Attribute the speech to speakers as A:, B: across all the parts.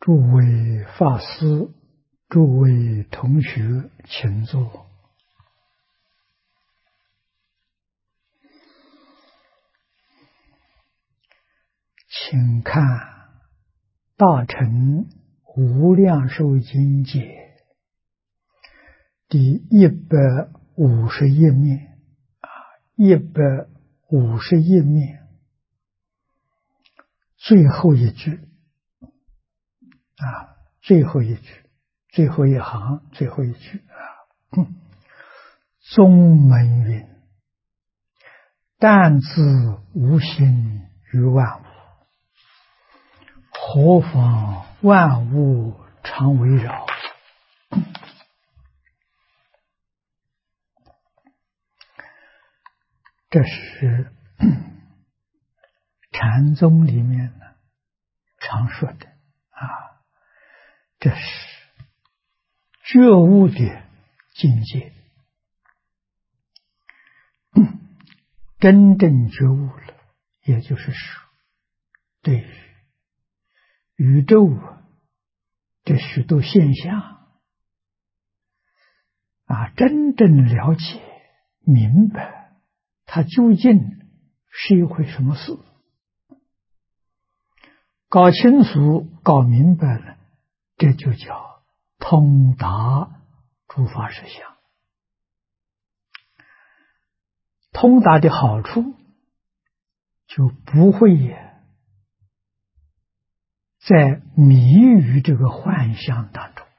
A: 诸位法师，诸位同学，请坐。请看《大乘无量寿经解》第151面，151面最后一句最后一句，最后一行，最后一句宗门云：但自无心于万物，何妨万物常围绕。这是禅宗里面呢常说的这是觉悟的境界。真正觉悟了，也就是说，对于宇宙这许多现象真正了解明白，它究竟是一回什么事，搞清楚搞明白了，这就叫通达诸法实相。通达的好处，就不会在迷于这个幻象当中，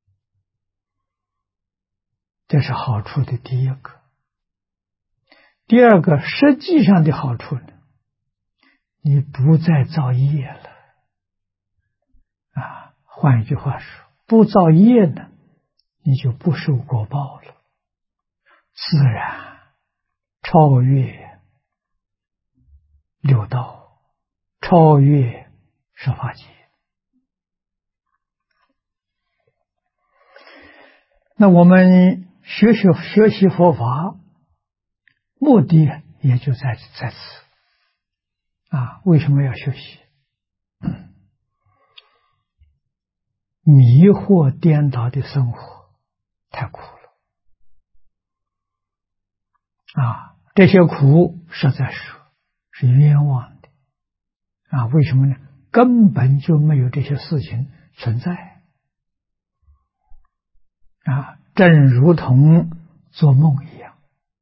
A: 这是好处的第一个。第二个，实际上的好处呢，你不再造业了换一句话说，不造业呢，你就不受果报了，自然超越六道，超越十法界。那我们学习佛法，目的也就在此为什么要学习？迷惑颠倒的生活太苦了这些苦实在是冤枉的为什么呢？根本就没有这些事情存在正如同做梦一样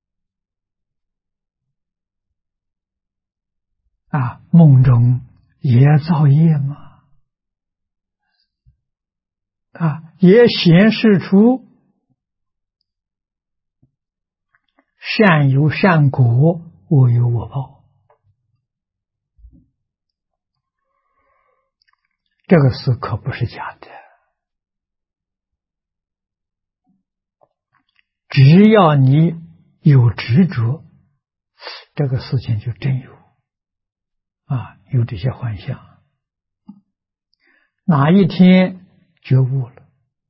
A: 梦中也造业吗？也显示出善有善果，恶有恶报。这个事可不是假的，只要你有执着，这个事情就真有这些幻象。哪一天觉悟了，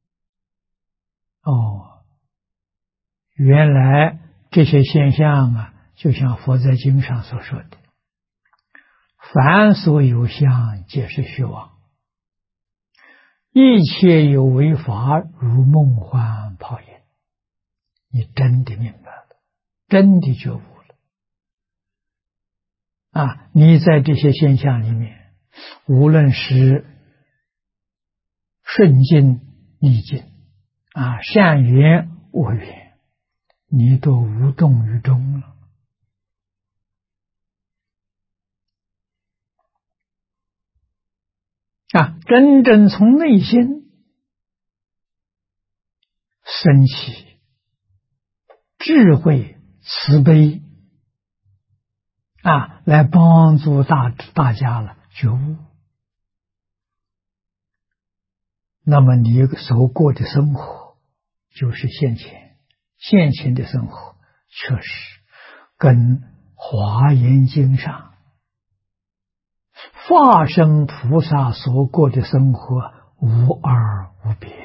A: 原来这些现象就像佛在经上所说的，凡所有相，皆是虚妄，一切有为法，如梦幻泡影。你真的明白了，真的觉悟了你在这些现象里面，无论是顺境逆境善缘恶缘，你都无动于衷了真正从内心升起智慧慈悲来帮助大家了觉悟，那么你所过的生活就是现前的生活，确实跟华严经上化身菩萨所过的生活无二无别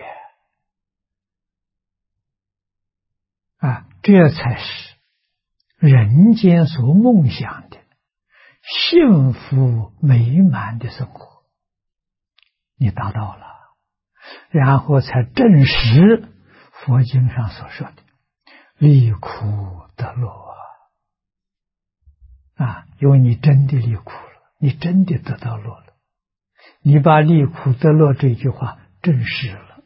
A: 这才是人间所梦想的幸福美满的生活。 你达到了，然后才证实佛经上所说的离苦得乐因为你真的离苦了，你真的得到乐了，你把离苦得乐这句话证实了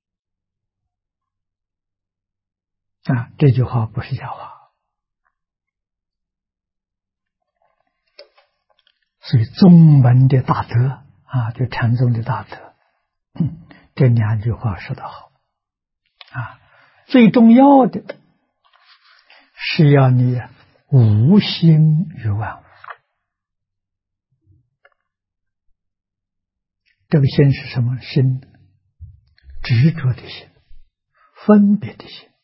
A: 这句话不是假话。所以宗门的大德就禅宗的大德，这两句话说得好最重要的是要你无心于万物。这个心是什么心？执着的心，分别的心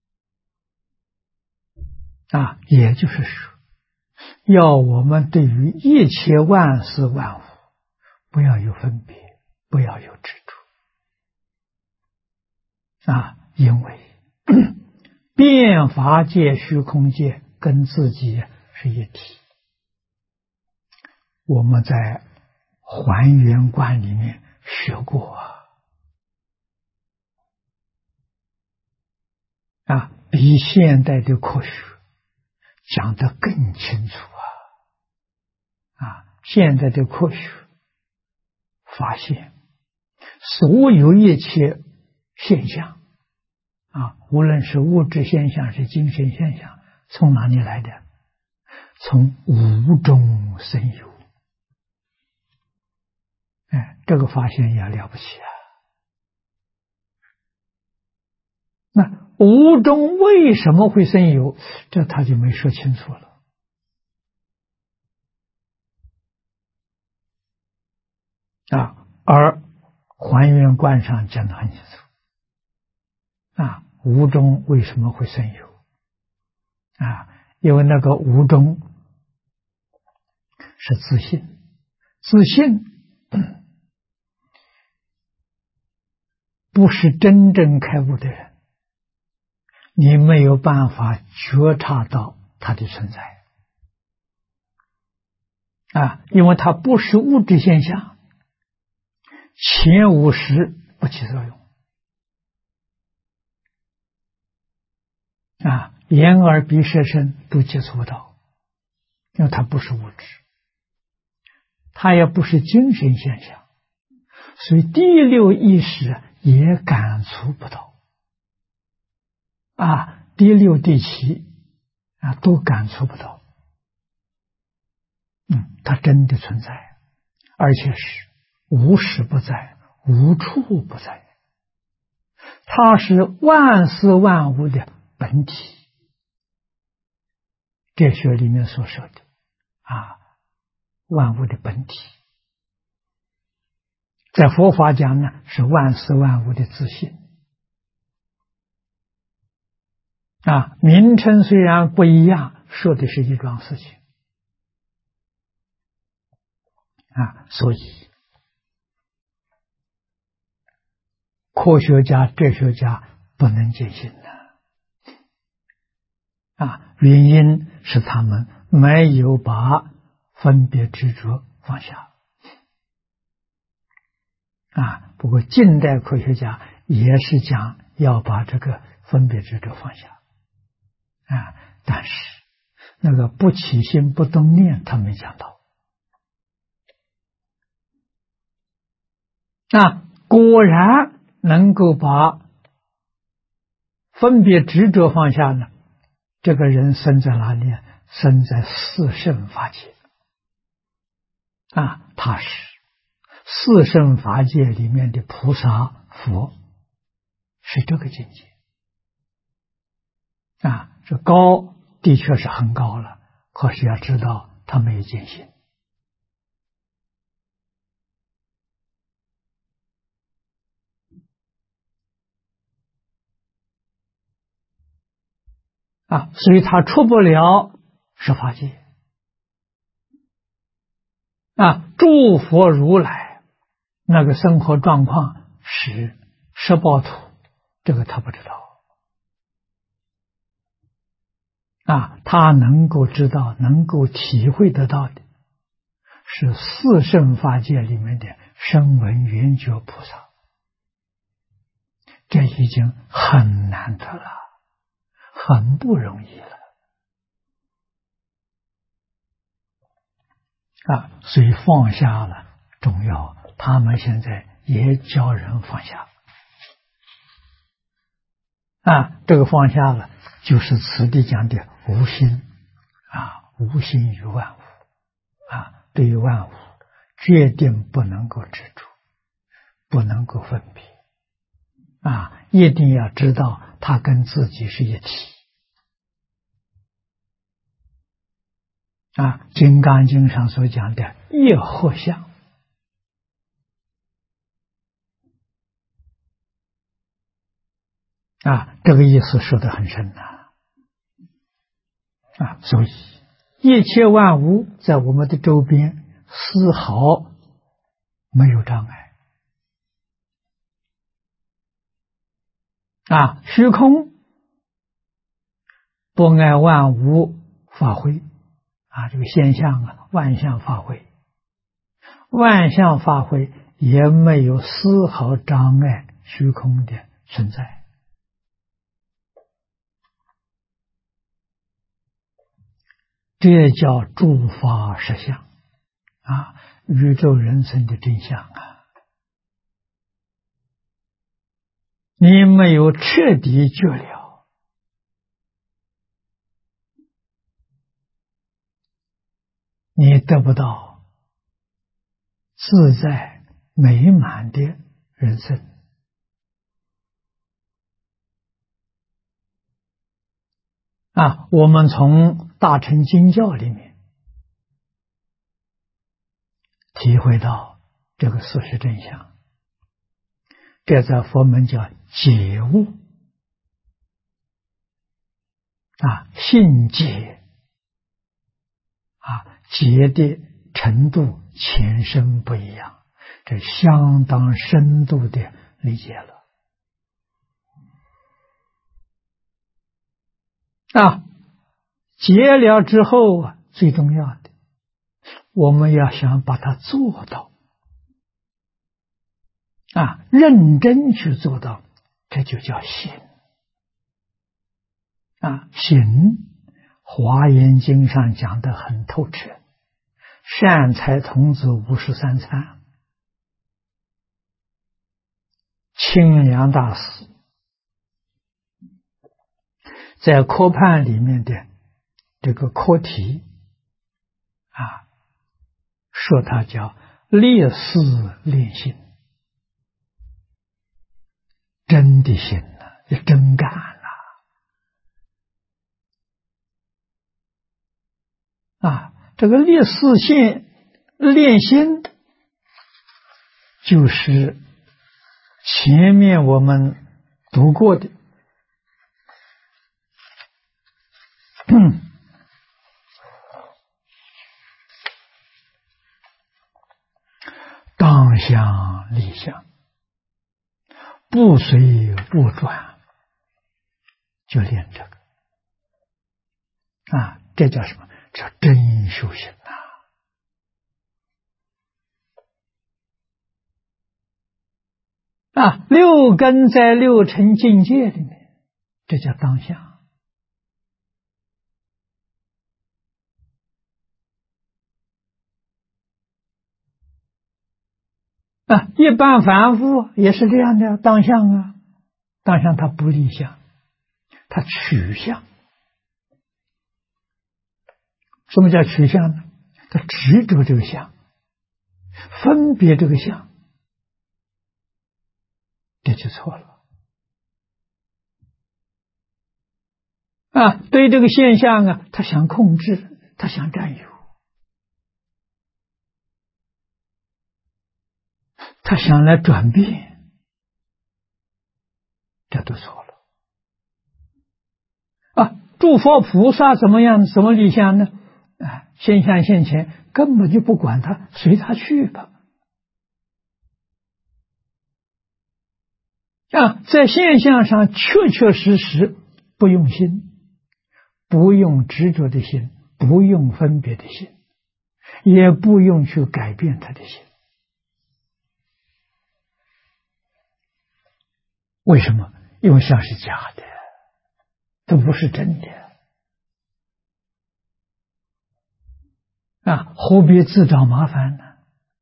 A: 也就是说，要我们对于一切万事万物不要有分别，不要有执着因为变法界、虚空界跟自己是一体。我们在还原观里面学过比现代的科学讲得更清楚现在的科学发现，所有一切现象无论是物质现象是精神现象，从哪里来的？从无中生有。这个发现也了不起那无中为什么会生有？这他就没说清楚了而还原观上讲得很清楚无中为什么会生有因为那个无中是自信，自信不是真正开悟的人，你没有办法觉察到它的存在因为它不是物质现象，前五识不起作用眼耳鼻舌身都接触不到，因为它不是物质，它也不是精神现象，所以第六意识也感触不到第六第七都感触不到它真的存在，而且是无时不在，无处不在，它是万事万物的本体。哲学里面所说的万物的本体，在佛法讲呢是万事万物的自性名称虽然不一样，说的是一桩事情所以科学家、哲学家不能见性原因是他们没有把分别执着放下不过近代科学家也是讲要把这个分别执着放下但是那个不起心不动念他没讲到果然能够把分别执着放下呢，这个人生在哪里？生在四圣法界他是四圣法界里面的菩萨佛，是这个境界这高的确是很高了，可是要知道他没有见性所以他出不了十法界诸佛如来那个生活状况是十报土，这个他不知道他能够知道能够体会得到的是四圣法界里面的声闻缘觉菩萨，这已经很难得了，很不容易了所以放下了重要，他们现在也教人放下这个放下了，就是此地讲的无心无心于万物对于万物决定不能够执着，不能够分别一定要知道它跟自己是一体金刚经上所讲的一合相这个意思说得很深所以一切万物在我们的周边丝毫没有障碍虚空不碍万物法会这个现象万象法会，万象法会也没有丝毫障碍虚空的存在这叫诸法实相宇宙人生的真相你没有彻底觉了，你得不到自在美满的人生我们从大乘经教里面体会到这个事实真相，这在佛门叫解悟信解解的程度前身不一样，这相当深度的理解了解了之后最重要的我们要想把它做到认真去做到，这就叫行行华严经上讲得很透彻，善财童子53参，清凉大师在科判里面的这个课题说它叫烈士练心，真的心要真干这个烈士心练心就是前面我们读过的当相立相，不随不转，就练这个这叫什么？叫真修行六根在六尘境界里面，这叫当下一般凡夫也是这样的当相当相它不立相，它取相。什么叫取相呢？它执着这个相，分别这个相，这就错了对这个现象他想控制，他想占有，他想来转变，这都错了诸佛菩萨怎么样？怎么立相呢？现象现前根本就不管他，随他去吧在现象上确确实实不用心，不用执着的心，不用分别的心，也不用去改变他的心为什么？因为相是假的，都不是真的啊，何必自找麻烦呢？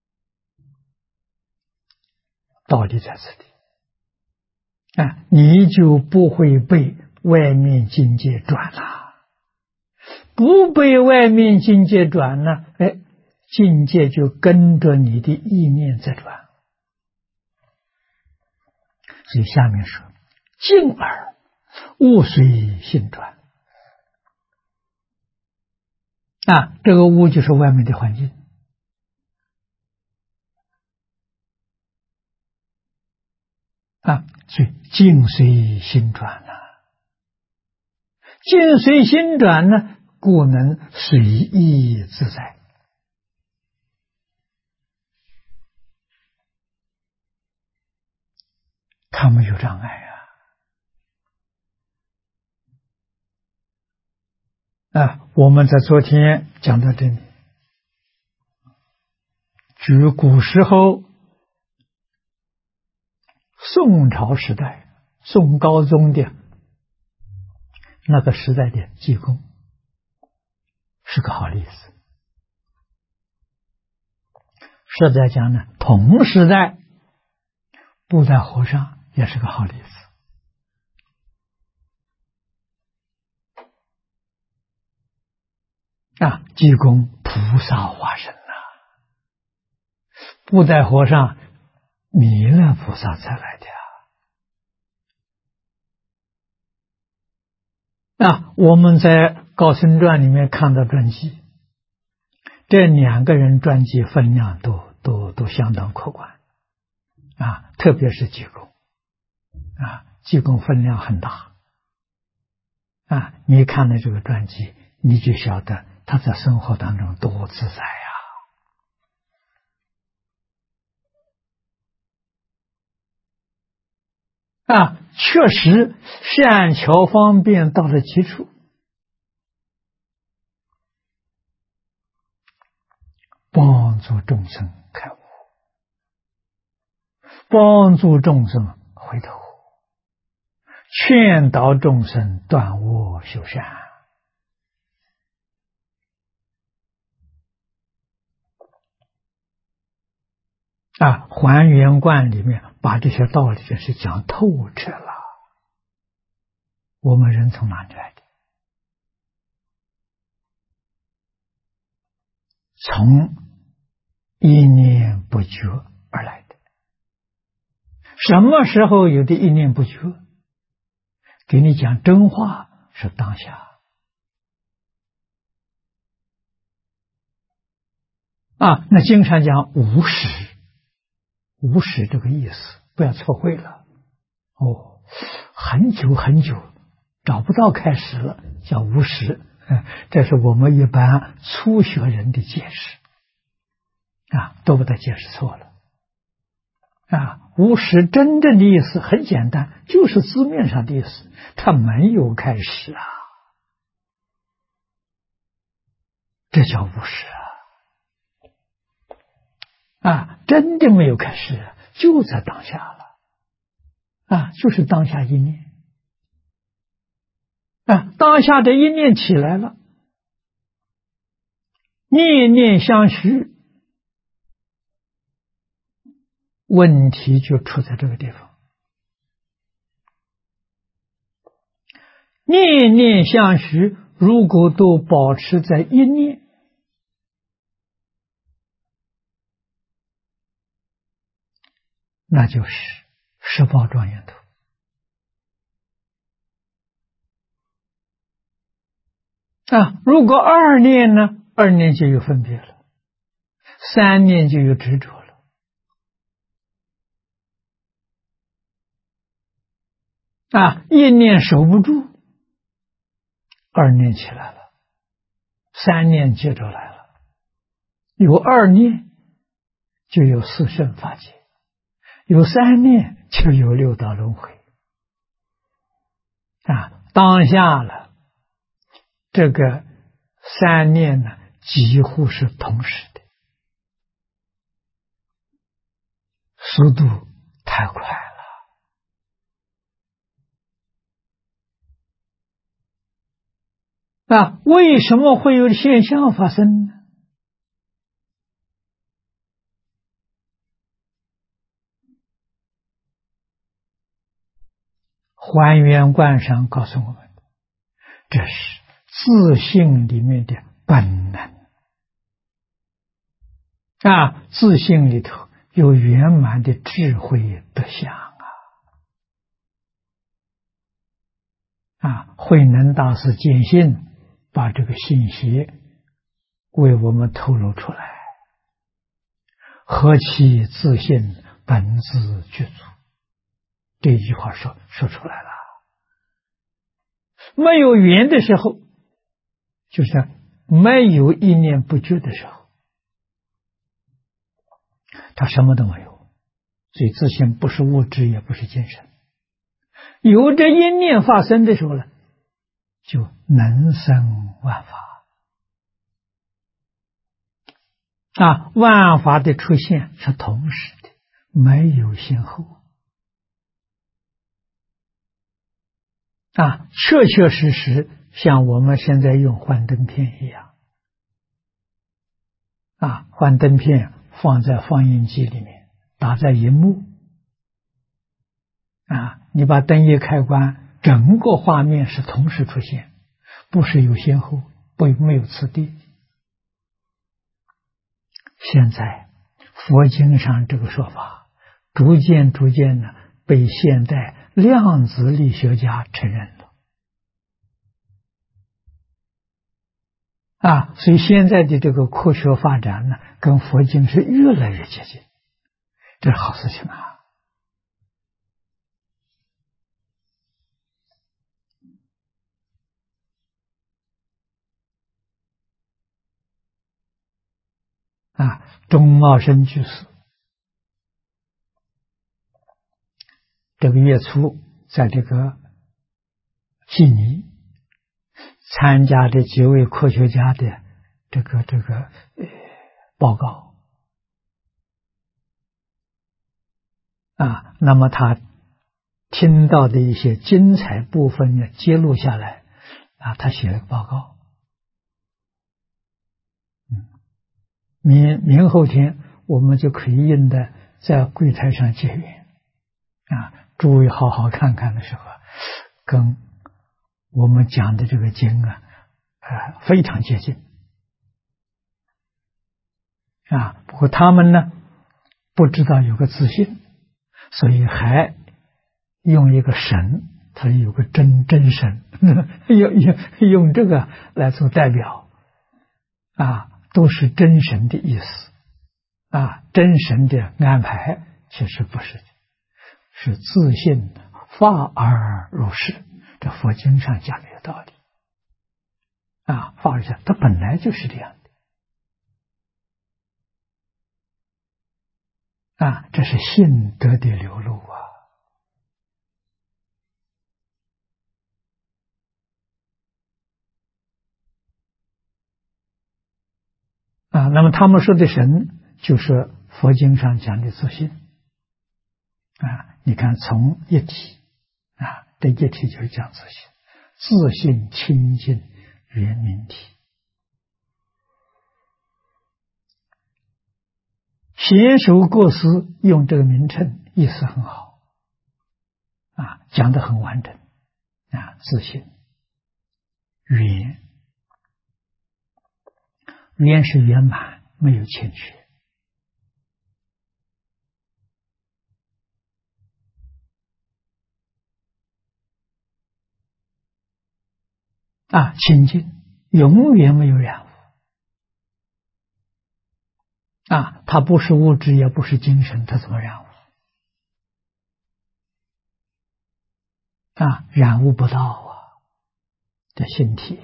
A: 道理在这里啊，你就不会被外面境界转了。不被外面境界转呢，境界就跟着你的意念在转。所以下面说：静耳，物随心转。啊，这个物就是外面的环境。啊，所以境随心转呐，境随心转呢，故能随意自在。他没有障碍啊！我们在昨天讲到这里，举古时候宋朝时代，宋高宗的那个时代的济公是个好例子。实在讲呢，同时代布袋和尚也是个好例子。啊，济公菩萨化身呐，布袋和尚弥勒菩萨才来的啊！我们在《高僧传》里面看到传记，这两个人传记分量都相当可观啊，特别是济公啊，济公分量很大啊！你看了这个传记，你就晓得他在生活当中多自在啊！确实善巧方便到了极处，帮助众生开悟，帮助众生回头，劝导众生断恶修善啊！还原观里面把这些道理真是讲透彻了。我们人从哪里来的？从一念不觉而来的。什么时候有的一念不觉？给你讲真话是当下啊。那经常讲无始，无始这个意思不要错会了哦。很久很久找不到开始了，叫无始。这是我们一般初学人的解释啊，都把它解释错了啊。无始真正的意思很简单，就是字面上的意思，它没有开始啊，这叫无始啊！真的没有开始，就在当下了啊，就是当下一念啊，当下的一念起来了，念念相续，问题就出在这个地方。念念相续如果都保持在一念，那就是十报庄严图啊。如果二念呢？二念就有分别了，三念就有执着了啊。一念守不住，二念起来了，三念接着来了，有二念就有四圣法界，有三念就有六道轮回啊。当下了这个三念呢，几乎是同时的，速度太快了为什么会有现象发生呢？还原观上告诉我们，这是自性里面的本能。自性里头有圆满的智慧德相慧能大师见性，把这个信息为我们透露出来。何其自性本自具足，这句话说出来了。没有缘的时候，就是没有一念不觉的时候，他什么都没有，所以自性不是物质，也不是精神。有这一念发生的时候呢，就能生万法。万法的出现是同时的，没有先后。确确实实像我们现在用幻灯片一样。幻灯片放在放映机里面，打在荧幕。你把灯一开关，整个画面是同时出现，不是有先后，没有次第。现在佛经上这个说法，逐渐呢被现代量子力学家承认了。所以现在的这个科学发展呢，跟佛经是越来越接近，这是好事情钟茂生居士这个月初在这个悉尼参加的几位科学家的这个报告那么他听到的一些精彩部分呢，揭露下来他写了个报告。明后天我们就可以印的在柜台上结缘诸位好好看看的时候，跟我们讲的这个经非常接近不过他们呢不知道有个自信，所以还用一个神，他有个真神用这个来做代表都是真神的意思真神的安排，其实不是的，是自信发而如是。这佛经上讲的有道理发而下，它本来就是这样的这是信德的流露那么他们说的神就是佛经上讲的自信你看从一体这一体就是讲自信，自信清净圆明体。贤首过失用这个名称，意思很好讲得很完整自信圆，圆是圆满，没有欠缺清净，永远没有染污它不是物质，也不是精神，它怎么染污染污不到这性体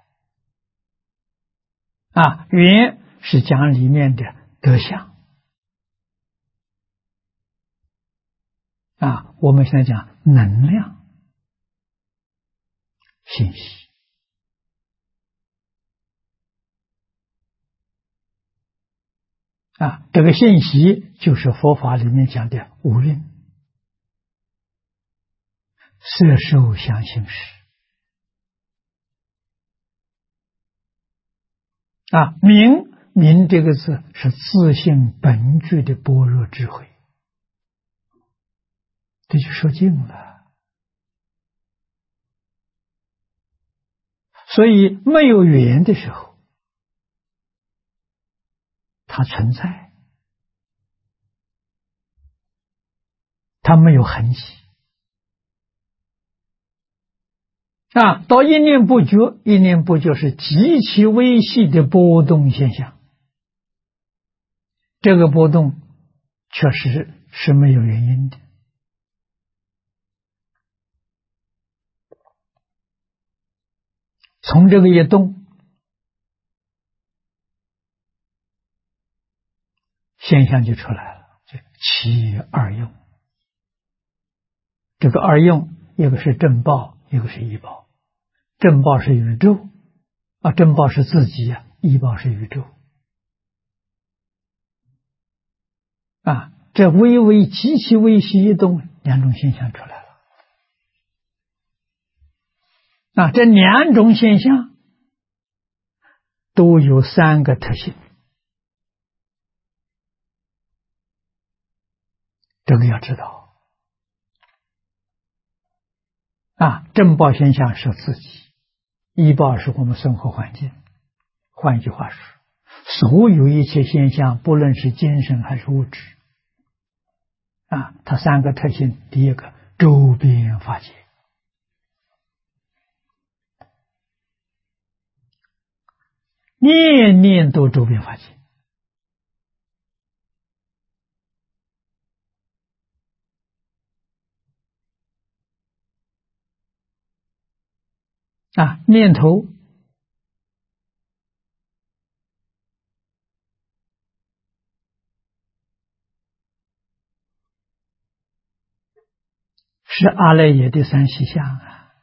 A: 圆是讲里面的德相我们现在讲能量信息这个信息就是佛法里面讲的五蕴，色受想行识明这个字是自性本具的般若智慧，这就说尽了。所以没有缘的时候，它存在，它没有痕迹。到一念不觉，一念不觉是极其微细的波动现象。这个波动确实是没有原因的。从这个一动，现象就出来了，就其二用。这个二用，一个是正报，一个是异报。正报是宇宙正报是自己异报是宇宙这微微极其微细一动，两种现象出来了。这两种现象都有三个特性，这个要知道正报现象是自己，异报是我们生活环境。换一句话说，所有一切现象，不论是精神还是物质它三个特性。第一个，周边法界，念念都周边法界念头是阿赖耶的三细相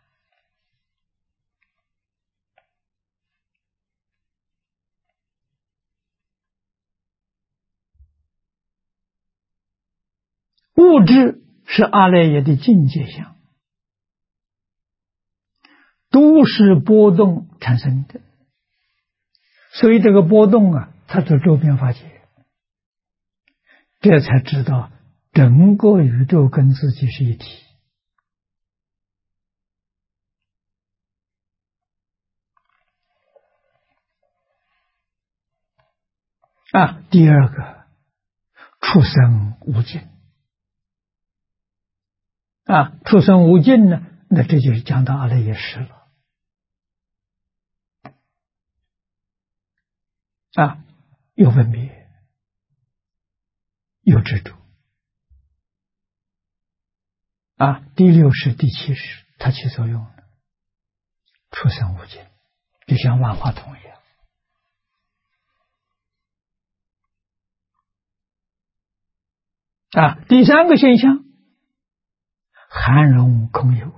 A: 物质是阿赖耶的境界相，都是波动产生的。所以这个波动它是周边法界，这才知道整个宇宙跟自己是一体第二个，畜生无尽畜生无尽呢，那这就是讲到阿赖耶识了有分别，有执着第六识、第七识它起作用了，畜生无尽，就像万花筒一样第三个现象，含容空有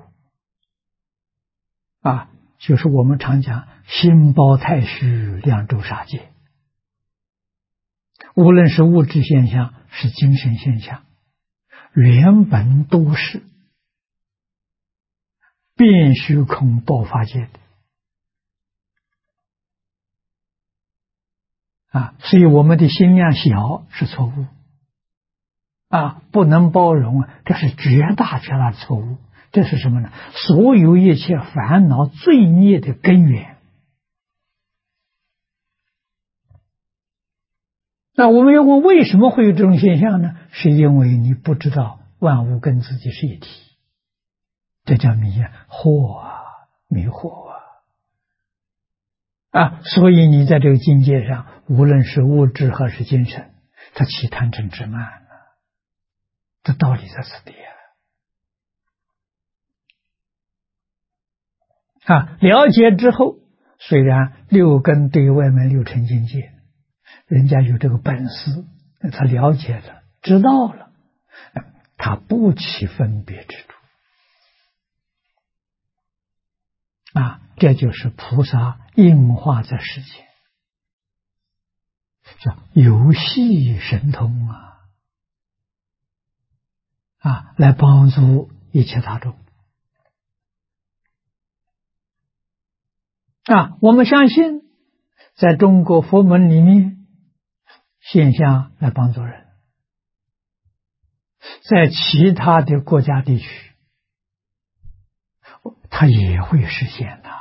A: 就是我们常讲心包太虚，量周杀界。无论是物质现象，是精神现象，原本都是变虚空爆发界的所以我们的心量小是错误不能包容这是绝大的错误。这是什么呢？所有一切烦恼罪孽的根源。我们要问为什么会有这种现象呢？是因为你不知道万物跟自己是一体，这叫迷惑迷惑所以你在这个境界上，无论是物质还是精神，它起贪嗔痴慢这道理在此地了解之后，虽然六根对外面六尘境界，人家有这个本事，他了解了，知道了，他不起分别之处这就是菩萨应化在世间，叫游戏神通来帮助一切大众我们相信在中国佛门里面，现象来帮助人，在其他的国家地区，它也会实现的。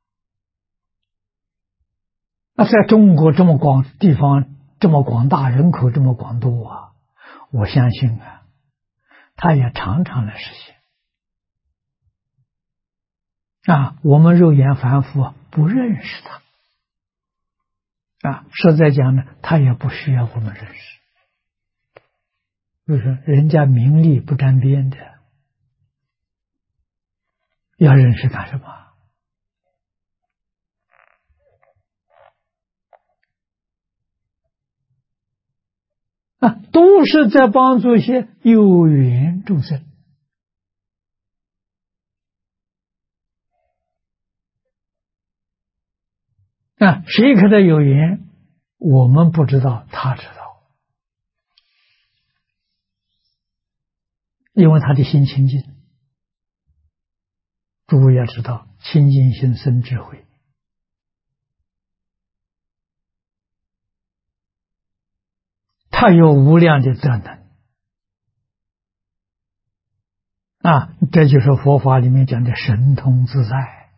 A: 那在中国这么广地方，这么广大，人口这么广多啊，我相信啊，它也常常来实现。我们肉眼凡夫不认识它，实在讲呢，它也不需要我们认识。就是人家名利不沾边的，要认识干什么？都是在帮助一些有缘众生。谁跟他有缘，我们不知道，他知道，因为他的心清净。诸位要知道，清净心生智慧。他有无量的德能。这就是佛法里面讲的神通自在，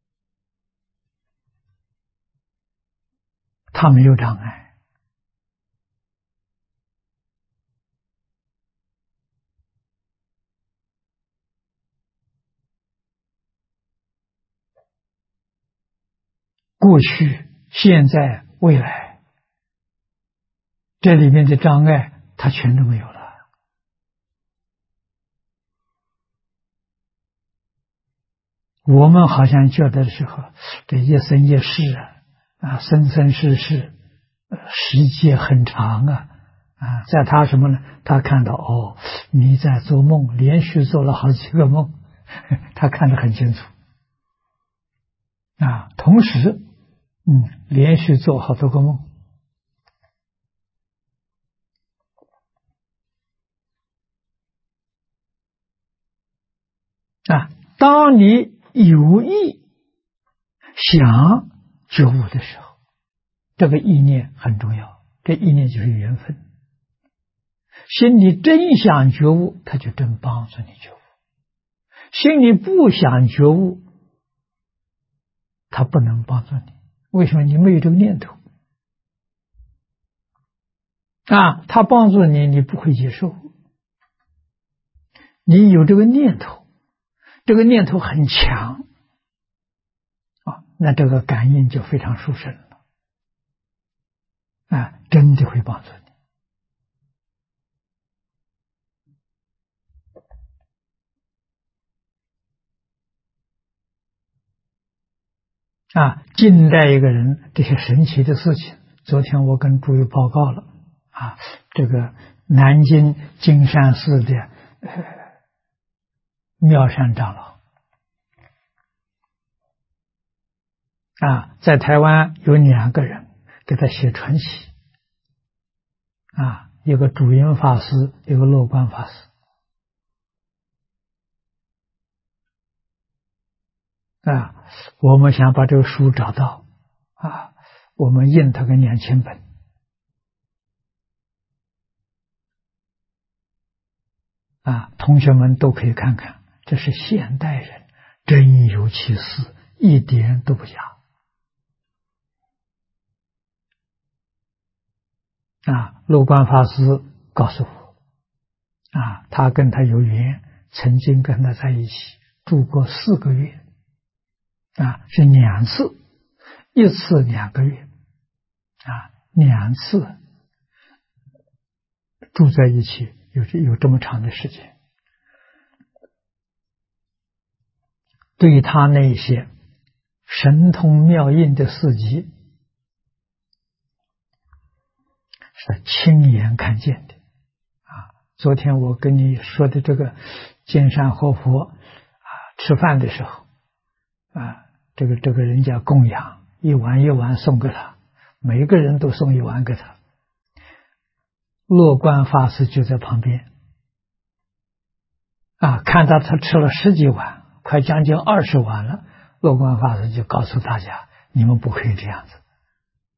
A: 他没有障碍。过去、现在、未来，这里面的障碍，他全都没有了。我们好像觉得的时候，这一生一世生生世世，时间很长在他什么呢？他看到你在做梦，连续做了好几个梦，他看得很清楚。同时，连续做好多个梦。当你有意想觉悟的时候，这个意念很重要，这意念就是缘分。心里真想觉悟，他就真帮助你觉悟；心里不想觉悟，他不能帮助你。为什么？你没有这个念头他帮助你，你不会接受。你有这个念头，这个念头很强那这个感应就非常殊胜了真的会帮助你近代一个人这些神奇的事情，昨天我跟诸位报告了这个南京金山寺的妙山长老在台湾有2个人给他写传习一个主因法师，一个乐观法师我们想把这个书找到我们印它个2000本同学们都可以看看，这是现代人真有其事，一点都不假乐观法师告诉我他跟他有缘，曾经跟他在一起住过4个月是2次，一次2个月2次住在一起，有这么长的时间。对他那些神通妙应的事迹是亲眼看见的昨天我跟你说的这个金山活佛吃饭的时候这个人家供养一碗一碗送给他，每个人都送一碗给他，乐观法师就在旁边看到他吃了10几碗，快将近20碗了，乐观法师就告诉大家，你们不可以这样子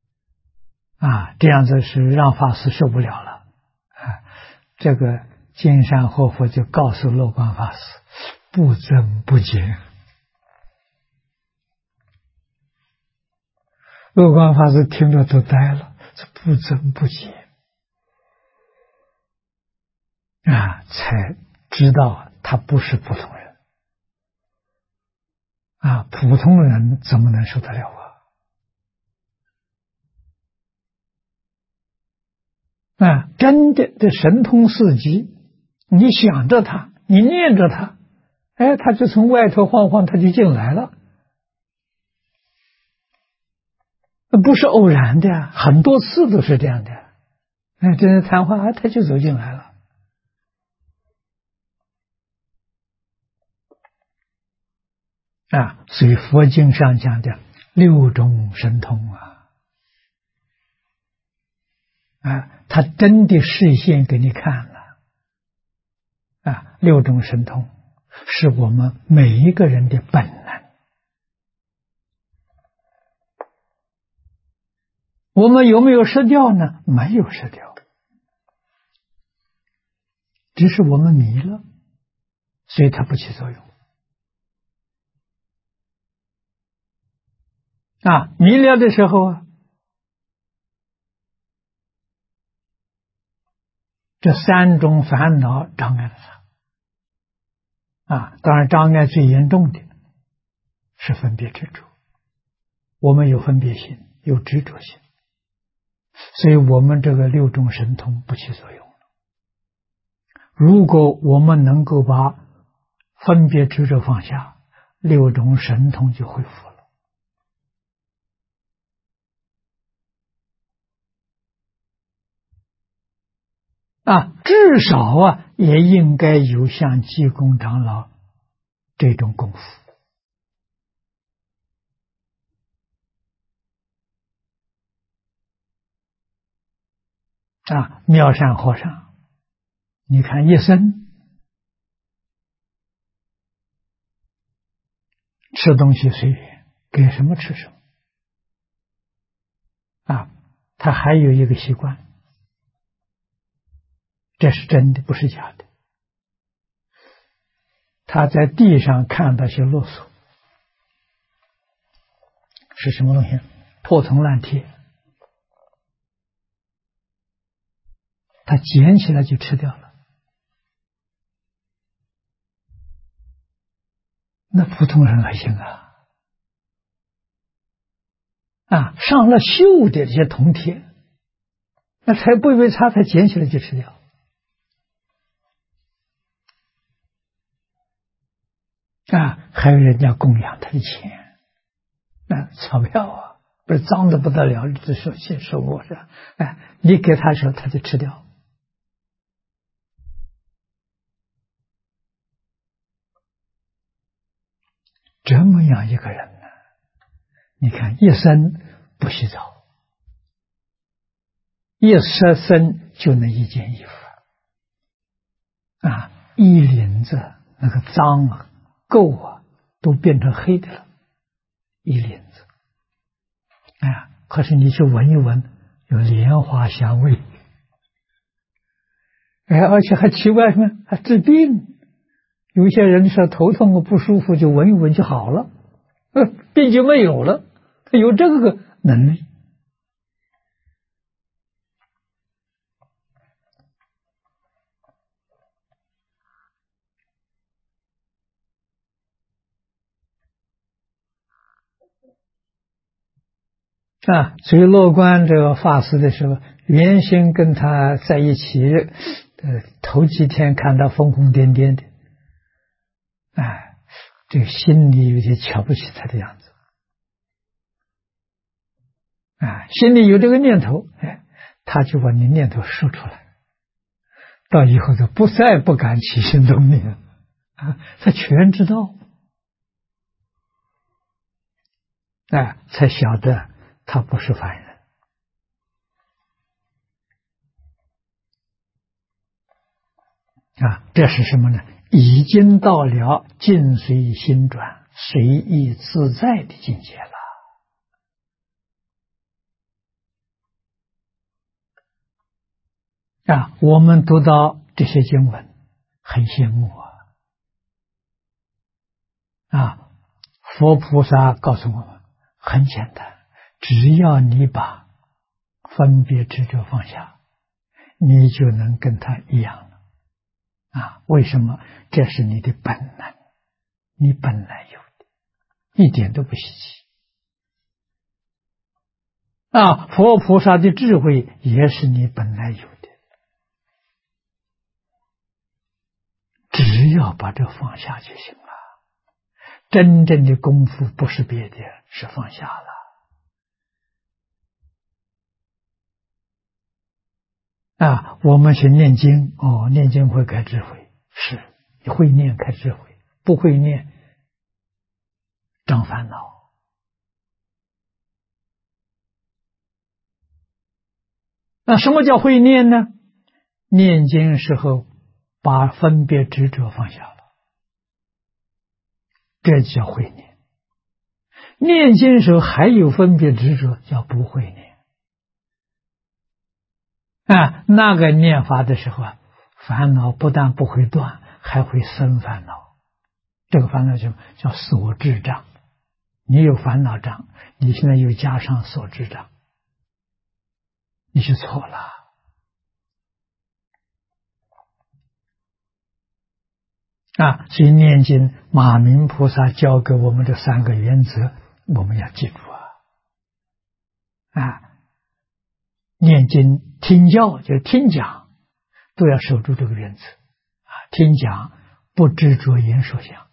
A: 这样子是让法师受不了了这个金山活佛就告诉乐观法师，不增不减。乐观法师听着都呆了，这不增不减才知道他不是普通人普通人怎么能受得了真的这神通四极，你想着他，你念着他，他就从外头晃晃，他就进来了，不是偶然的，很多次都是这样的。这是谈话，他就走进来了。所以佛经上讲的六种神通他真的示现给你看了六种神通是我们每一个人的本能，我们有没有失掉呢？没有失掉，只是我们迷了，所以它不起作用迷了的时候这三种烦恼障碍了他当然障碍最严重的是分别执着，我们有分别心，有执着心，所以我们这个六种神通不起作用。如果我们能够把分别执着放下，六种神通就恢复了至少也应该有像济公长老这种功夫妙善和尚，你看一生吃东西随缘，给什么吃什么他还有一个习惯，这是真的，不是假的。他在地上看到些啰嗦，是什么东西？破铜烂铁，他捡起来就吃掉了。那普通人还行上了锈的这些铜铁，那才不以为他才捡起来就吃掉。还有人家供养他的钱，钞票不是脏的不得了，这是收过是吧？你给他的时候他就吃掉。这么样一个人呢，你看一生不洗澡，一湿身就那一件衣服衣领子那个脏垢都变成黑的了，衣领子可是你去闻一闻，有莲花香味而且还奇怪什么，还治病。有些人说头痛不舒服，就闻一闻就好了，病就没有了，他有这个能力所以乐观这个法师的时候，原先跟他在一起头几天看他疯疯癫癫的这个心里有些瞧不起他的样子心里有这个念头他就把你念头说出来，到以后就再不敢起心动念他全知道才晓得他不是凡人这是什么呢？已经到了境随心转，随意自在的境界了我们读到这些经文，很羡慕佛菩萨告诉我们，很简单，只要你把分别执着放下，你就能跟他一样了。为什么？这是你的本能，你本来有的，一点都不稀奇。佛菩萨的智慧也是你本来有的，只要把这放下就行了。真正的功夫不是别的，是放下了。我们去念经，念经会开智慧，是会念开智慧，不会念长烦恼。那什么叫会念呢？念经时候把分别执着放下了，这叫会念。念经时候还有分别执着，叫不会念。那个念法的时候烦恼不但不会断，还会生烦恼。这个烦恼叫所知障。你有烦恼障，你现在又加上所知障，你是错了。所以念经，马明菩萨教给我们这3个原则，我们要记住念经听教就听讲，都要守住这个原则。听讲不执着言说相，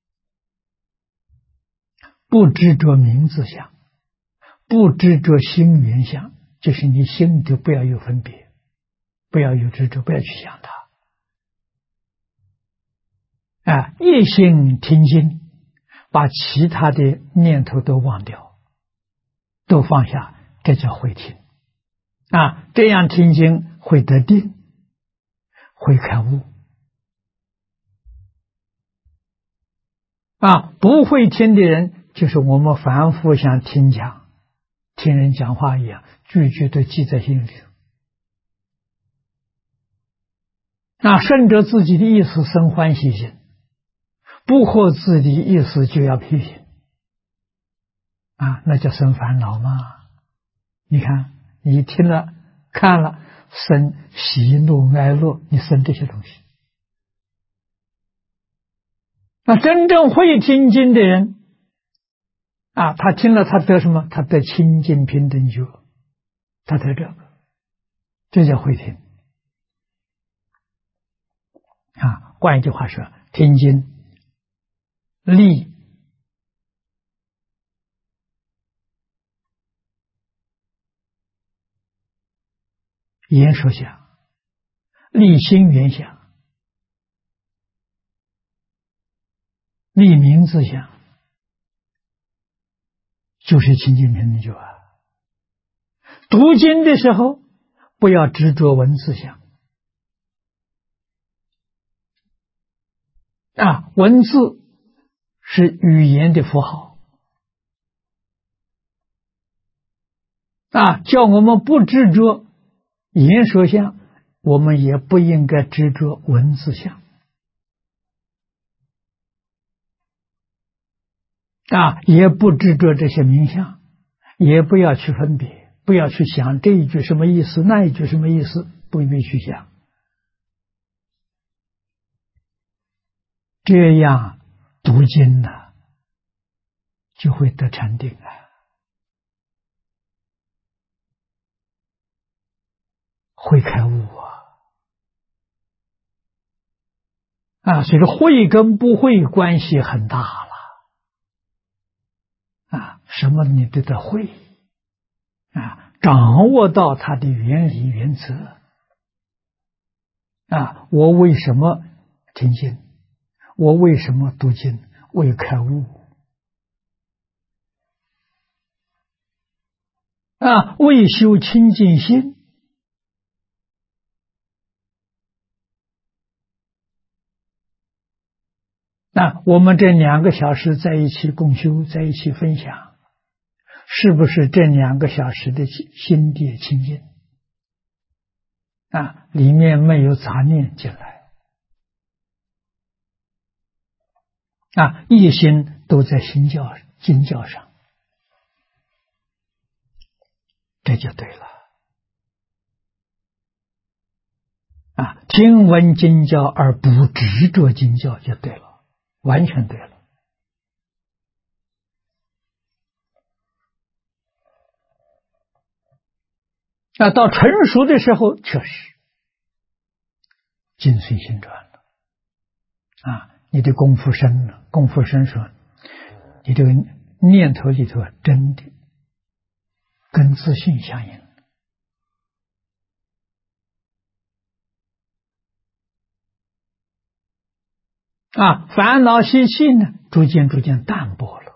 A: 不执着名字相，不执着心缘相，就是你心里不要有分别，不要有执着，不要去想它。一心听经，把其他的念头都忘掉，都放下，这叫会听。这样听经会得定，会开悟。不会听的人，就是我们凡夫像听讲，听人讲话一样，句句都记在心里。顺着自己的意思生欢喜心，不合自己的意思就要批评。那叫生烦恼嘛。你看，你听了看了，生喜怒哀乐，你生这些东西。真正会听经的人他听了他得什么？他得清净平等觉，他得这个，这叫会听。换一句话说，听经立言说相，立心缘相，立名字相，就是清净平等觉读经的时候不要执着文字相文字是语言的符号叫我们不执着言说相，我们也不应该执着文字相也不执着这些名相，也不要去分别，不要去想这一句什么意思，那一句什么意思，不必去想。这样读经就会得禅定会开悟所以说会跟不会关系很大了什么你都得会掌握到它的原理原则我为什么听经？我为什么读经？为开悟为修清净心我们这2个小时在一起共修，在一起分享，是不是这2个小时的心地清净里面没有杂念进来，一心都在经教上，这就对了。听闻经教而不执着经教就对了，完全对了。到成熟的时候，确实境随心转了。你的功夫深了，功夫深说，你这个念头里头真的跟自信相应。烦恼习气呢，逐渐淡薄了。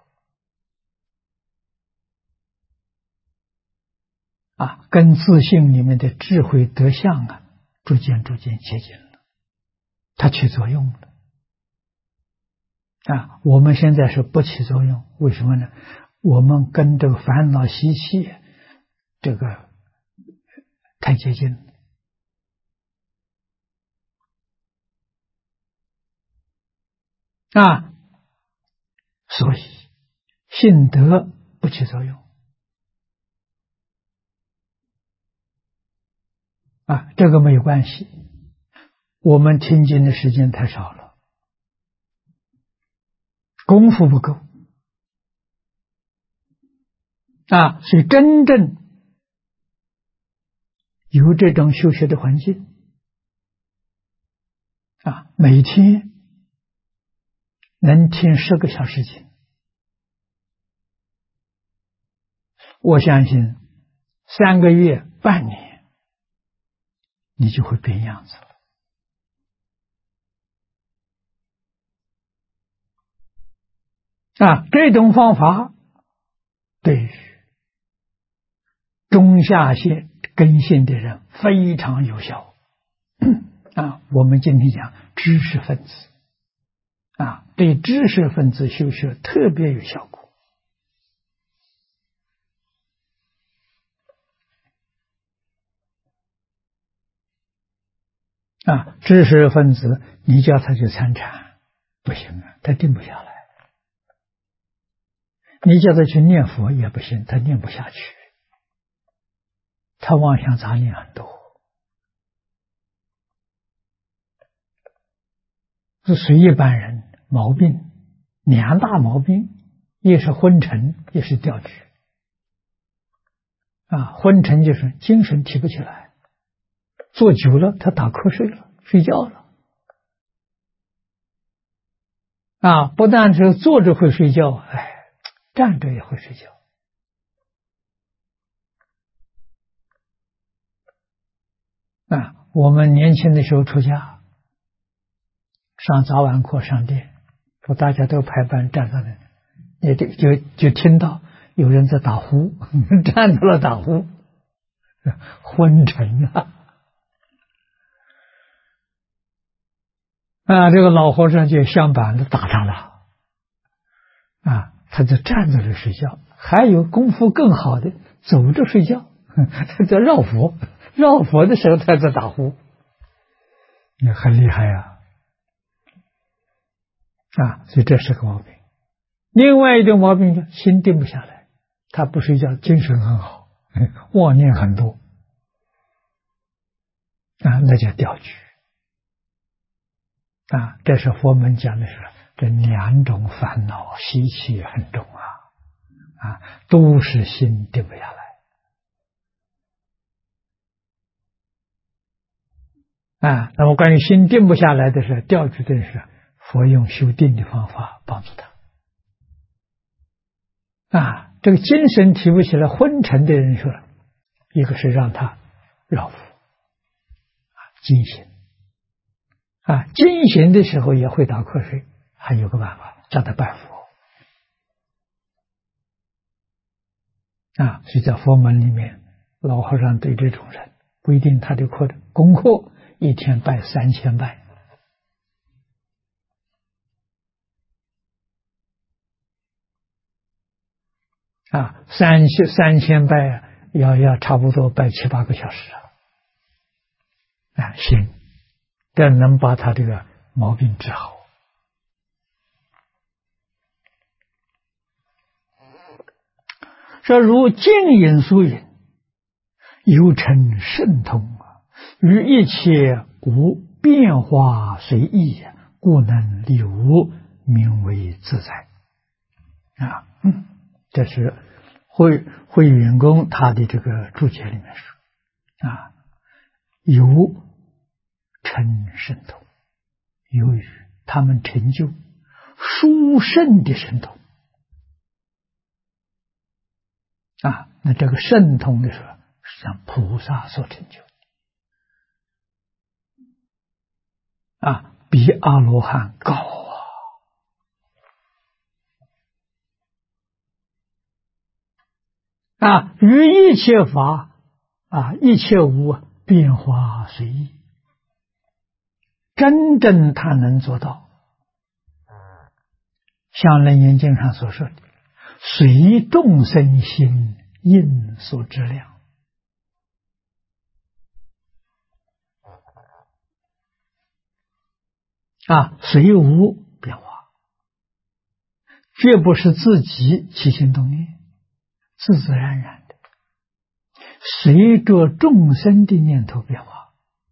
A: 跟自信里面的智慧德相逐渐接近了，它起作用了。我们现在是不起作用，为什么呢？我们跟这个烦恼习气这个太接近了。所以信德不起作用。这个没有关系，我们听经的时间太少了，功夫不够。所以真正有这种修学的环境，每天能听10个小时经，我相信3个月、半年，你就会变样子了。这种方法对于中下线根性的人非常有效。我们今天讲知识分子，对知识分子修学特别有效果。知识分子你叫他去参禅不行他定不下来，你叫他去念佛也不行，他念不下去，他妄想杂念很多，是随一般人毛病2大毛病，一是昏沉，一是掉举。昏沉就是精神提不起来，坐久了他打瞌睡了，睡觉了。不但是坐着会睡觉，站着也会睡觉。我们年轻的时候出家，上早晚课上殿，说大家都排班站在那里，也就听到有人在打呼，站到了打呼，昏沉这个老和尚就相板子打他了，他就站在这睡觉。还有功夫更好的，走着睡觉，他在绕佛的时候他在打呼，也很厉害所以这是个毛病。另外一种毛病就心定不下来，他不睡觉，精神很好，妄念很多，那叫掉举。这是佛门讲的是这2种烦恼习气很重都是心定不下来。那么关于心定不下来的是掉举的是佛用修定的方法帮助他。这个精神提不起来昏沉的人说，一个是让他绕佛精醒。精醒的时候也会打瞌睡，还有个办法叫他拜佛。所以在佛门里面，老和尚对这种人规定他的功课一天拜3000拜。3000拜要差不多拜7、8个小时心，这能把他这个毛病治好。说如静饮疏饮，犹称甚通于一切故变化随意，故能理无，名为自在。这是慧远公他的这个注解里面说由成神通，由于他们成就殊胜的神通那这个神通的时候是像菩萨所成就比阿罗汉高于一切法一切无变化随意，真正他能做到像楞严经上所说的随众生心应所知量随无变化，绝不是自己起心动念，自自然然的随着众生的念头变化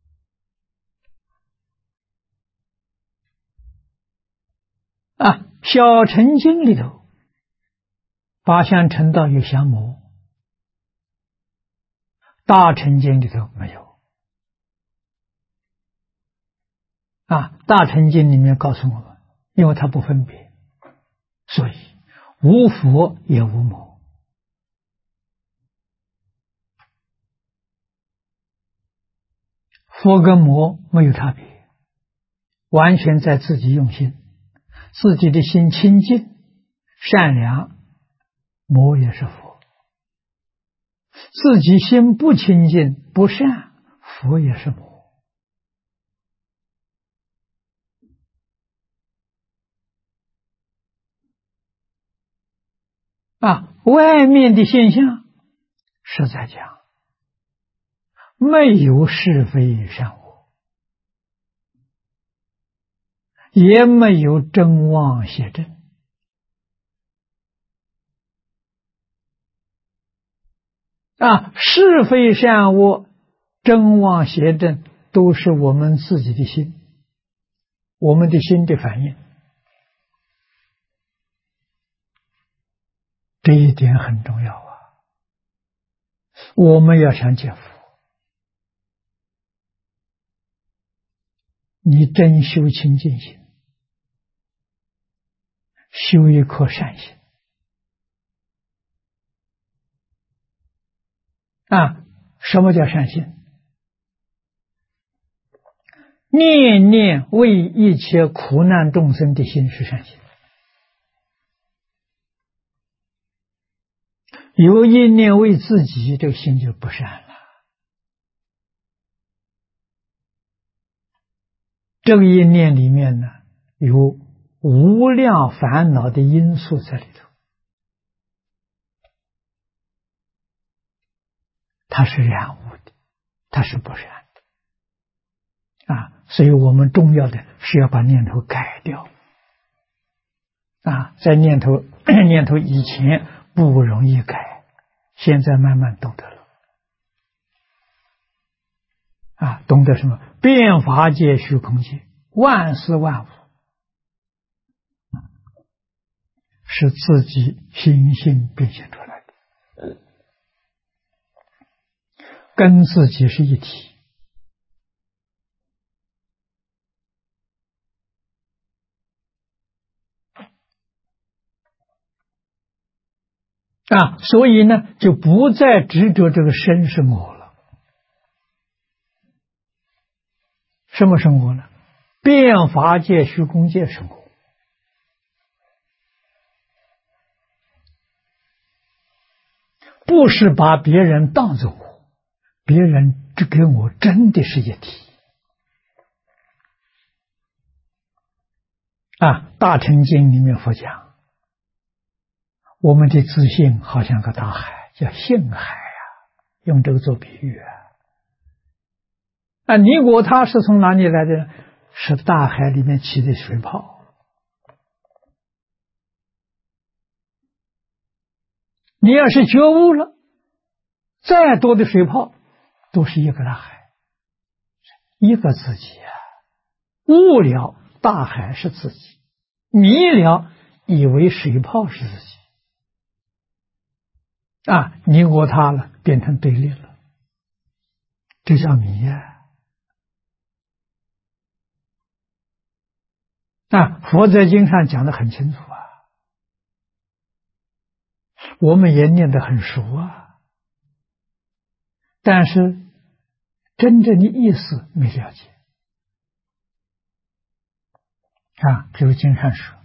A: 小乘经里头八相成道有降魔，大乘经里头没有大乘经里面告诉我们，因为它不分别，所以无佛也无魔。佛跟魔没有差别，完全在自己用心，自己的心清净善良，魔也是佛；自己心不清净不善，佛也是魔。外面的现象是在讲没有是非善恶，也没有真妄邪正是非善恶真妄邪正都是我们自己的心，我们的心的反应，这一点很重要我们要想解福，你真修清净心，修一颗善心什么叫善心？念念为一切苦难众生的心是善心，有一念为自己，这个心就不善了。这个一念里面呢，有无量烦恼的因素在里头，它是染污的，它是不善的所以我们重要的是要把念头改掉在念头以前不容易改，现在慢慢懂得了懂得什么？变法界、虚空界，万事万物是自己心性变现出来的，跟自己是一体所以呢，就不再执着这个身是我了。什么是我呢？变法界、虚空界是我。不是把别人当作我，别人只跟我真的是一体大乘经里面佛讲，我们的自信好像个大海，叫性海用这个做比喻啊，尼果他是从哪里来的？是大海里面起的水泡。你要是觉悟了，再多的水泡都是一个大海，一个自己啊。悟了大海是自己，迷了以为水泡是自己啊，尼果他了，变成对立了，这叫迷呀。啊，佛在经上讲得很清楚啊，我们也念得很熟啊，但是真正的意思没了解啊。比如经上说，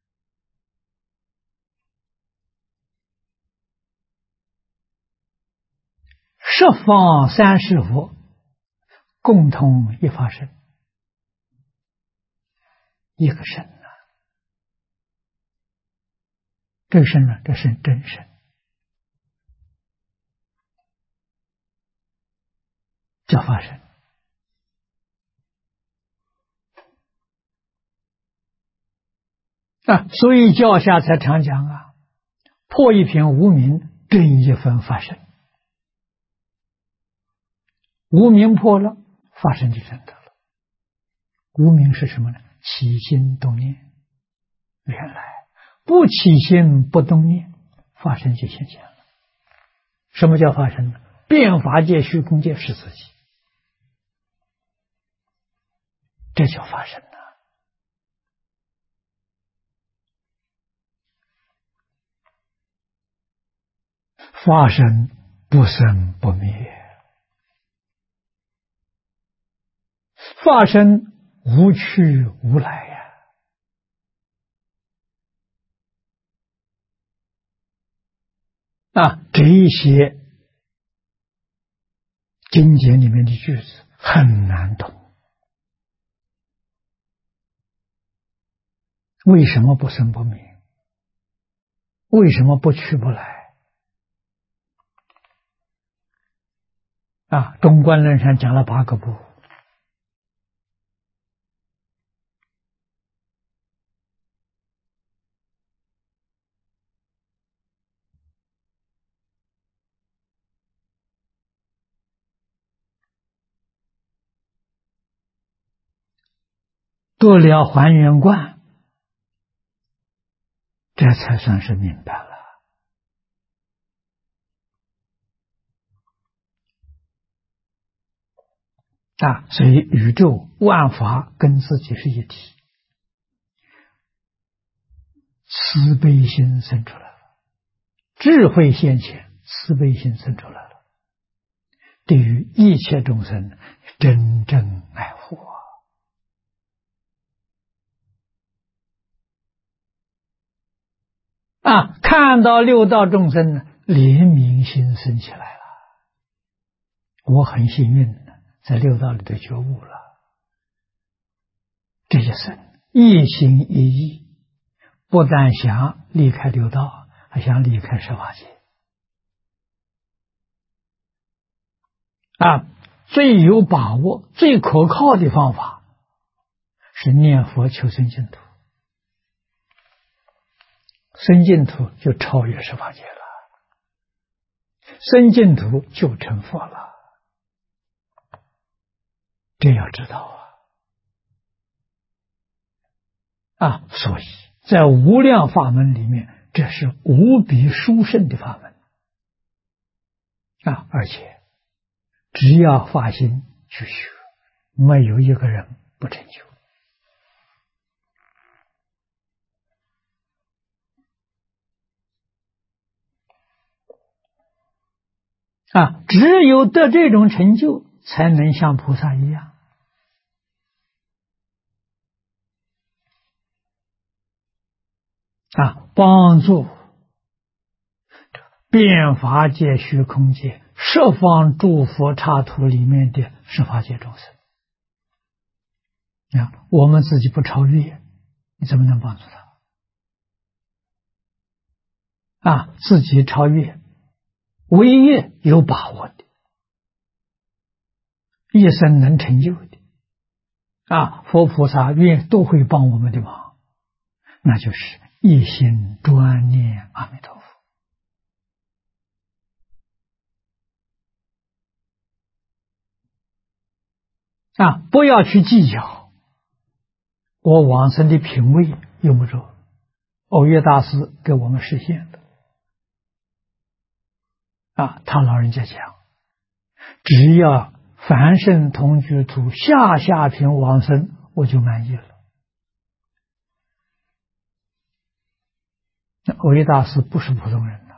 A: 十方三世佛共同一法身，一个身啊，这个身呢，这是真身。叫法身啊，所以教下才常讲啊，破一品无明，正一分法身。无明破了，法身就真的了。无明是什么呢？起心动念。原来不起心不动念，法身就现前了。什么叫法身呢？变法界、虚空界是自己，这叫法身呐。法身不生不灭，法身无去无来呀。这一些经典里面的句子很难懂。为什么不生不灭？为什么不去不来？中观论上讲了8个不。度了还原观，这才算是明白了。所以宇宙万法跟自己是一体，慈悲心生出来了，智慧现前，慈悲心生出来了，对于一切众生真正爱护看到六道众生怜悯心生起来了。我很幸运在六道里头觉悟了，这一生一心一意，不但想离开六道，还想离开十法界最有把握最可靠的方法是念佛求生净土，生净土就超越十法界了，生净土就成佛了，这要知道所以在无量法门里面，这是无比殊胜的法门而且只要发心去学，没有一个人不成就只有得这种成就，才能像菩萨一样帮助变法界、虚空界、十方诸佛刹土里面的十法界众生我们自己不超越，你怎么能帮助他自己超越，唯越有把握的， 一生能成就的佛菩萨都会帮我们的忙，那就是一心专念阿弥陀佛不要去计较我往生的品位有没有。偶越大师给我们实现的他老人家讲，只要凡圣同居土下品往生，我就满意了。那偶越大师不是普通人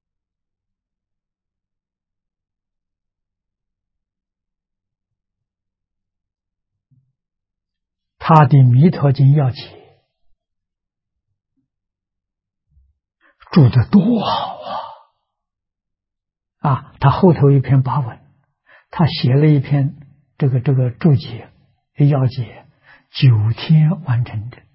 A: 他的弥陀经要解注得多好他后头一篇跋文，他写了一篇这个注解要解，9天完成的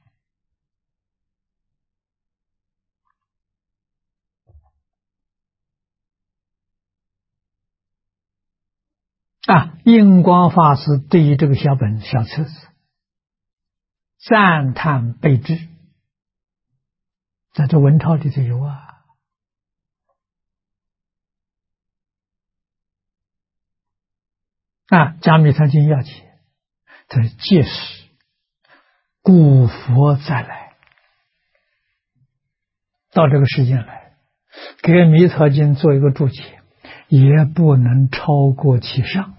A: 印光法师对于这个小册子赞叹备至，在这文钞里头有加密藏经要解，他说届时古佛再来到这个世间来，给弥陀经做一个注解，也不能超过其上。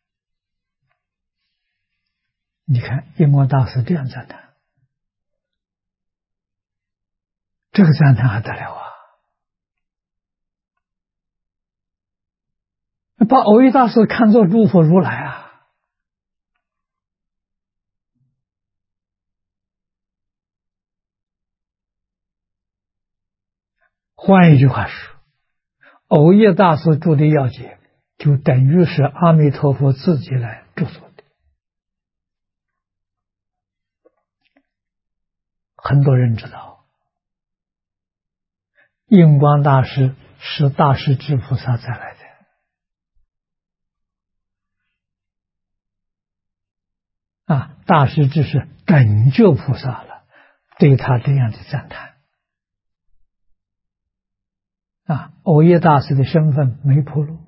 A: 你看印光大师这样赞叹，这个赞叹还得了把偶一大师看作诸佛如来换一句话说，偶一大师注的要解就等于是阿弥陀佛自己来著作的。很多人知道印光大师是大势至菩萨再来的大势至是拯救菩萨了，对他这样的赞叹偶一大师的身份没铺路。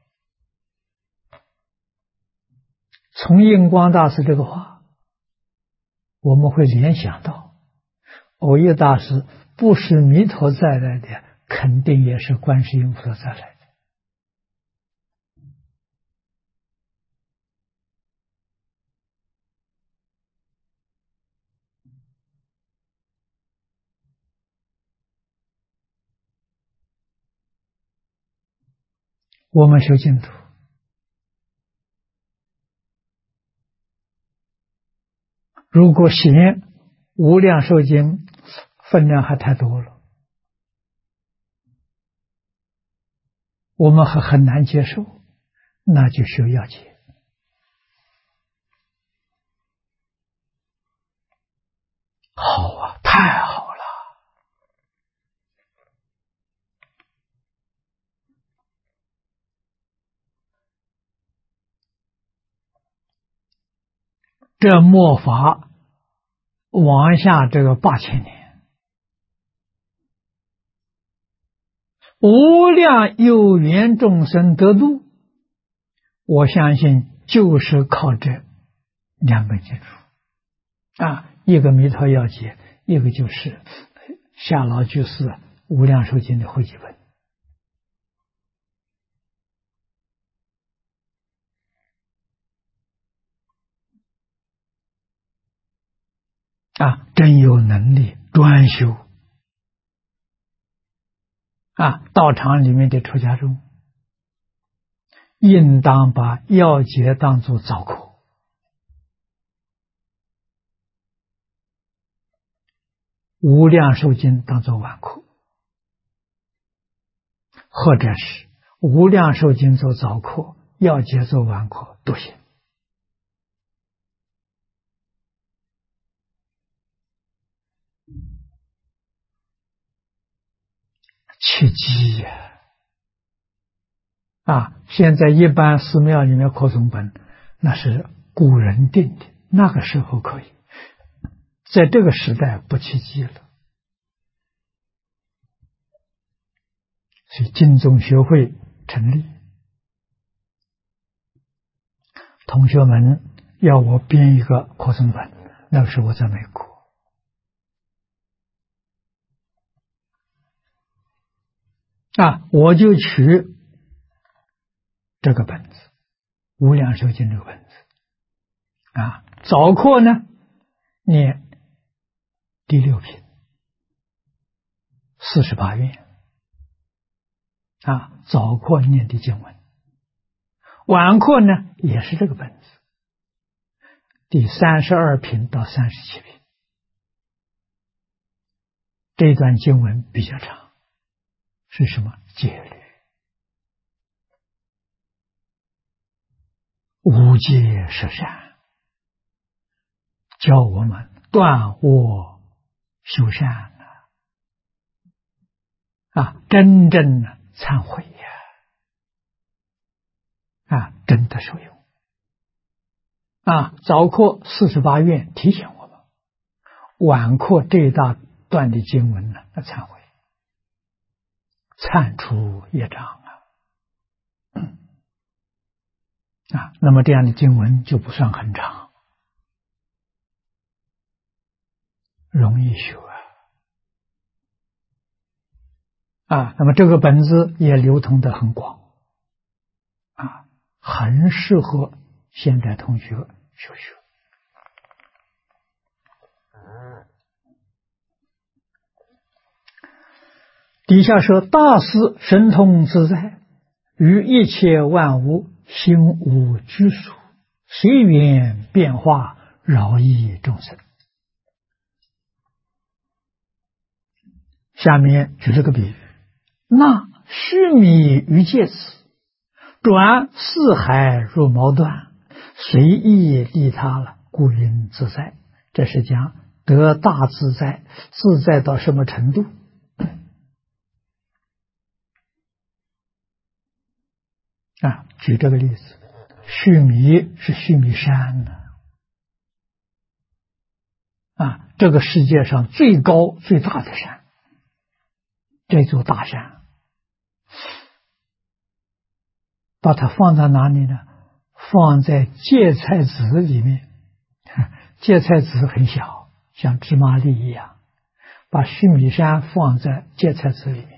A: 从印光大师这个话，我们会联想到偶一大师不是弥陀再来的，肯定也是观世音菩萨再来的。我们修净土，如果嫌无量寿经分量还太多了，我们还很难接受，那就修要解。好太好了。这末法往下这个8000年，无量有缘众生得度，我相信就是靠这2本经书一个弥陀要解，一个就是夏老居士无量寿经的汇集本。真有能力专修道场里面的出家众应当把要解当作早课，无量寿经当作晚课，或者是无量寿经做早课，要解做晚课都行。切记现在一般寺庙里面课诵本那是古人定的，那个时候可以，在这个时代不契机了。所以经宗学会成立，同学们要我编一个课程本，那个时候我在美国。我就取这个本子，无量寿经这个本子。早课呢，念第6品48愿。早课念的经文，晚课呢也是这个本子，第32品到37品。这段经文比较长，是什么？戒律，无戒十善，教我们断恶修善真正的忏悔真的受用早课48愿提醒我们，晚课这一大段的经文呢，忏悔，忏除业障那么这样的经文就不算很长，容易学那么这个本子也流通的很广很适合现代同学学学。底下说，大师神通自在，于一切万物心无拘束，随缘变化，饶益众生。下面举这个比喻，那须弥于芥子，转四海入毛断，随意利他了，故云自在。这是讲得大自在，自在到什么程度？举这个例子，须弥是须弥山这个世界上最高最大的山，这座大山，把它放在哪里呢？放在芥菜籽里面。芥菜籽很小，像芝麻粒一样，把须弥山放在芥菜籽里面，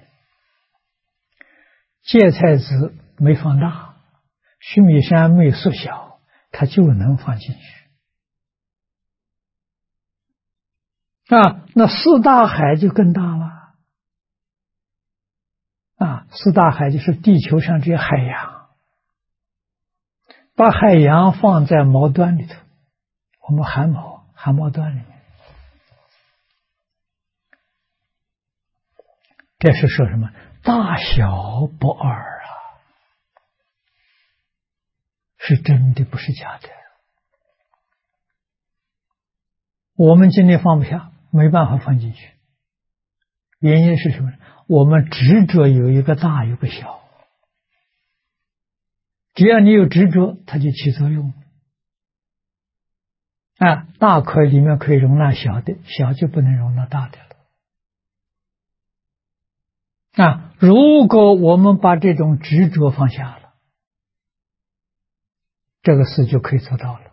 A: 芥菜籽没放大，须弥山没缩小，它就能放进去那四大海就更大了四大海就是地球上这些海洋，把海洋放在毛端里头，我们汗毛端里面，这是说什么？大小不二是真的，不是假的。我们今天放不下，没办法放进去，原因是什么？我们执着有一个大有个小，只要你有执着，它就起作用大壳里面可以容纳小的，小就不能容纳大的了如果我们把这种执着放下了，这个事就可以做到了。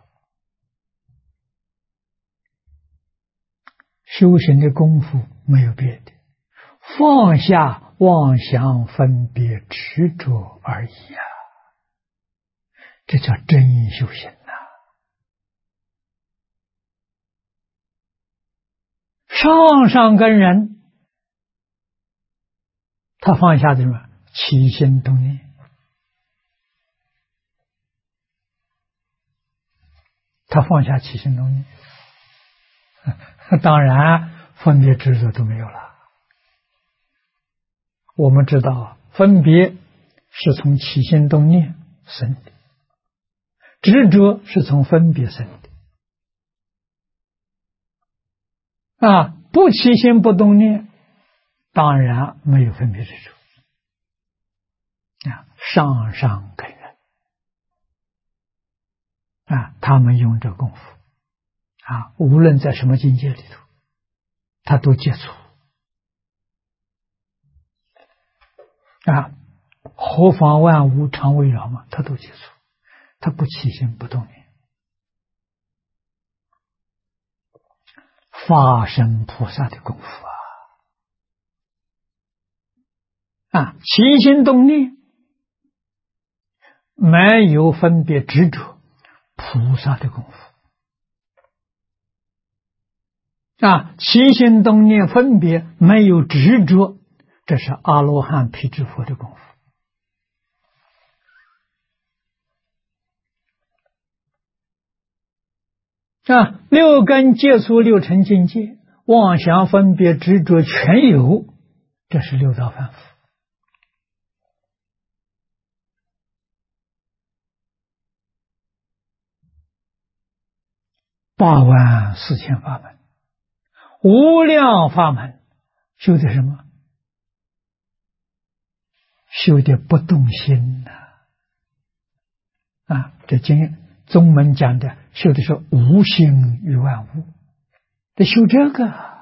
A: 修行的功夫没有别的，放下妄想分别执着而已这叫真修行上根人，他放下的什么？起心动念。他放下起心动念，当然分别执着都没有了。我们知道分别是从起心动念生的，执着是从分别生的不起心不动念，当然没有分别执着上根人他们用这功夫无论在什么境界里头，他都接触何妨万物常围绕嘛，他都接触，他不起心不动念。法身菩萨的功夫起心动念没有分别执着，菩萨的功夫起心动念分别没有执着，这是阿罗汉辟支佛的功夫六根接触六尘境界，妄想分别执着全有，这是六道凡夫84000法门，无量法门，修的什么？修的不动心这经宗门讲的，修的是无心于万物，得修这个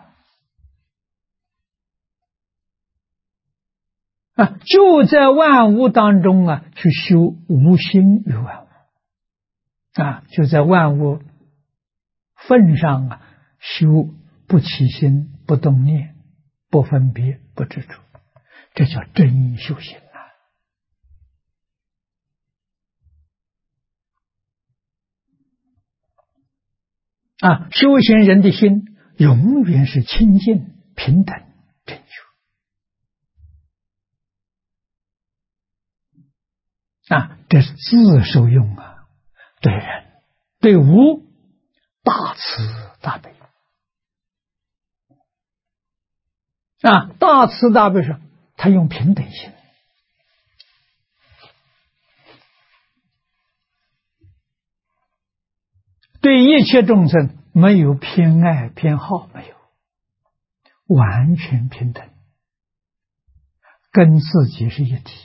A: 就在万物当中去修无心于万物就在万物份上修不起心不动念不分别不执着，这叫真修行修行人的心永远是清净平等真修这是自受用对人对物大慈大悲大慈大悲是他用平等心，对一切众生没有偏爱偏好，没有，完全平等，跟自己是一体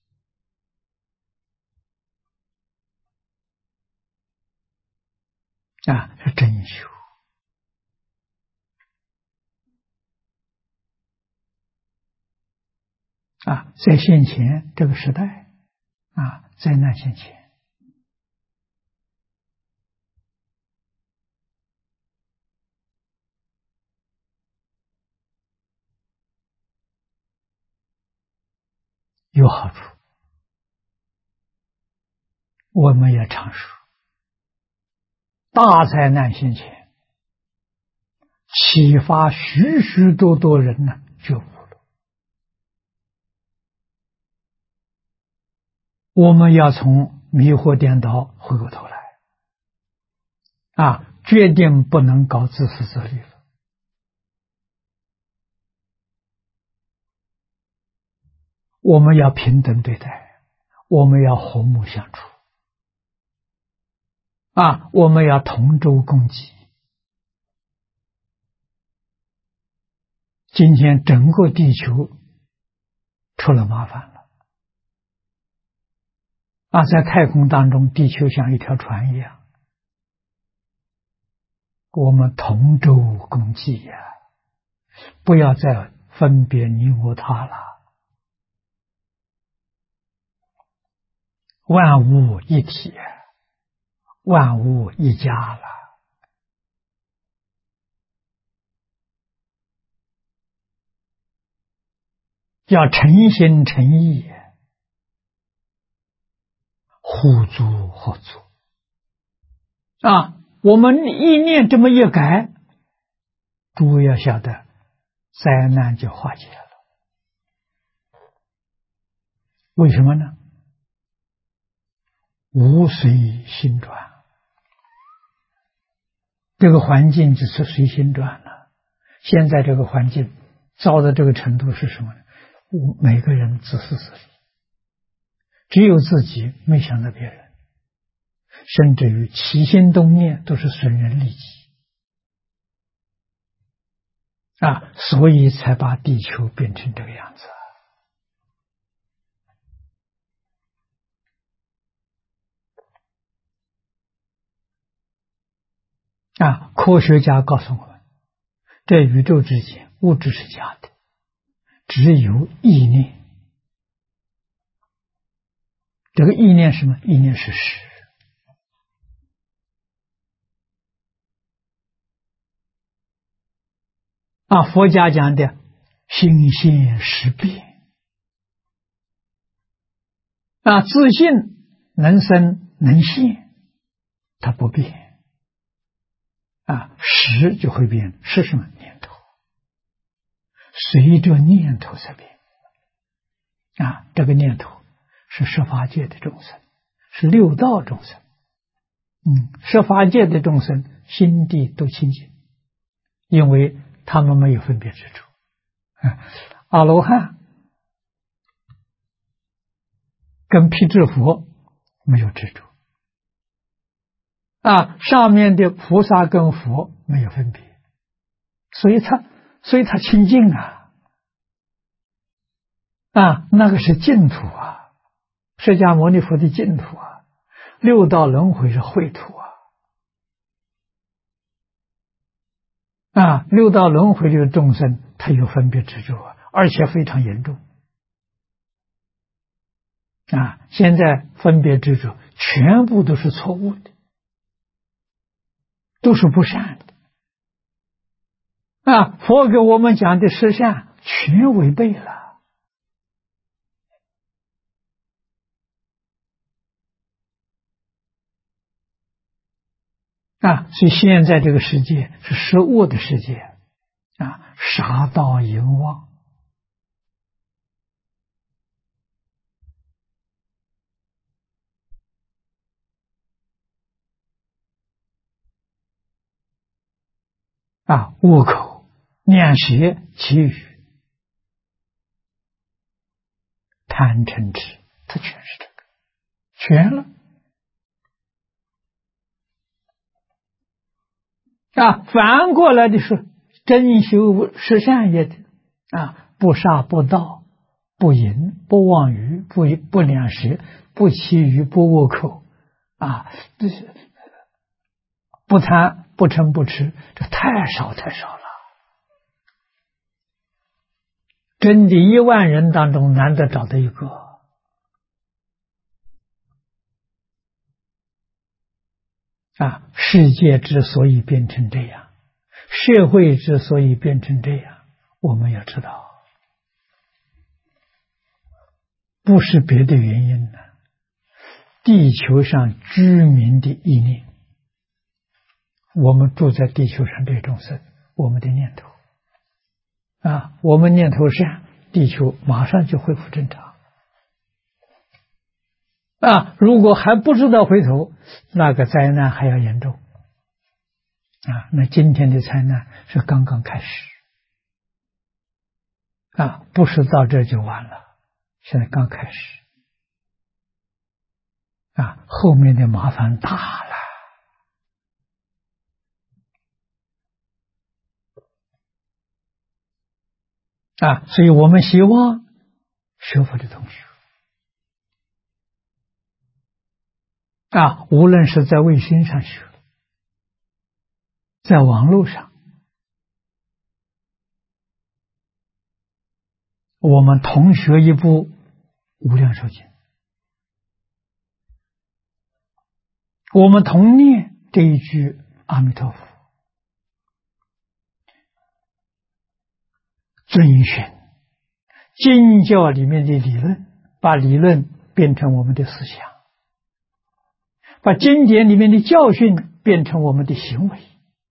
A: 是真修在现前这个时代灾难现前，有好处，我们也常说，大灾难现前，启发许许多多人觉悟了。我们要从迷惑颠倒回过头来决定不能搞自私自利了。我们要平等对待，我们要和睦相处我们要同舟共济。今天整个地球出了麻烦了在太空当中，地球像一条船一样，我们同舟共济不要再分别你我他了，万物一体，万物一家了。要诚心诚意，互助合作我们意念这么一改，诸位要晓得，灾难就化解了。为什么呢？无随心转，这个环境就是随心转了。现在这个环境糟的这个程度是什么呢？每个人自私自利，只有自己，没想到别人，甚至于起心动念都是损人利己所以才把地球变成这个样子科学家告诉我们，这宇宙之间物质是假的，只有意念。这个意念是什么？意念是实。佛家讲的心现实变。自信能生能现，它不变。实就会变，是什么？念头，随着念头在变。这个念头是十法界的众生，是六道众生。十法界的众生心地都清净，因为他们没有分别执着。阿罗汉跟辟支佛没有执着。上面的菩萨跟佛没有分别，所以他清净那个是净土释迦牟尼佛的净土六道轮回是秽土六道轮回的众生他有分别执着而且非常严重现在分别执着全部都是错误的，都是不善的佛给我们讲的实相全违背了所以现在这个世界是实物的世界杀盗淫妄恶口两舌绮语贪嗔痴，它全是这个，全了反过来的是真修实相业的不杀不盗不淫不妄语不两舌不绮语不恶口不贪不嗔不痴，这太少太少了。真的10000人当中难得找到一个世界之所以变成这样，社会之所以变成这样，我们要知道不是别的原因地球上居民的意念，我们住在地球上的众生，我们的念头我们念头善，地球马上就恢复正常如果还不知道回头，那个灾难还要严重那今天的灾难是刚刚开始不是到这就完了，现在刚开始后面的麻烦大了所以我们希望学佛的同学无论是在卫星上学，在网络上，我们同学一部无量寿经，我们同念这一句阿弥陀佛，遵循经教里面的理论，把理论变成我们的思想，把经典里面的教训变成我们的行为。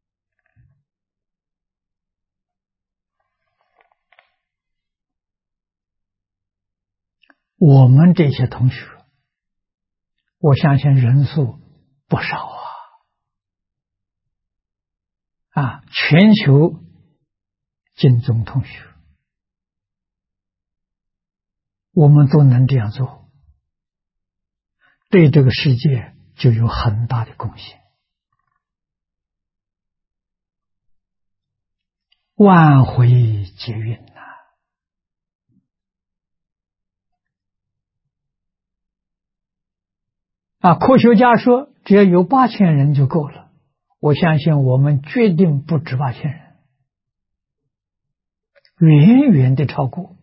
A: 我们这些同学，我相信人数不少全球经宗同学，我们都能这样做，对这个世界就有很大的贡献。万回劫运科学家说只要有8000人就够了， 我相信我们决定不止8000人，远远的超过。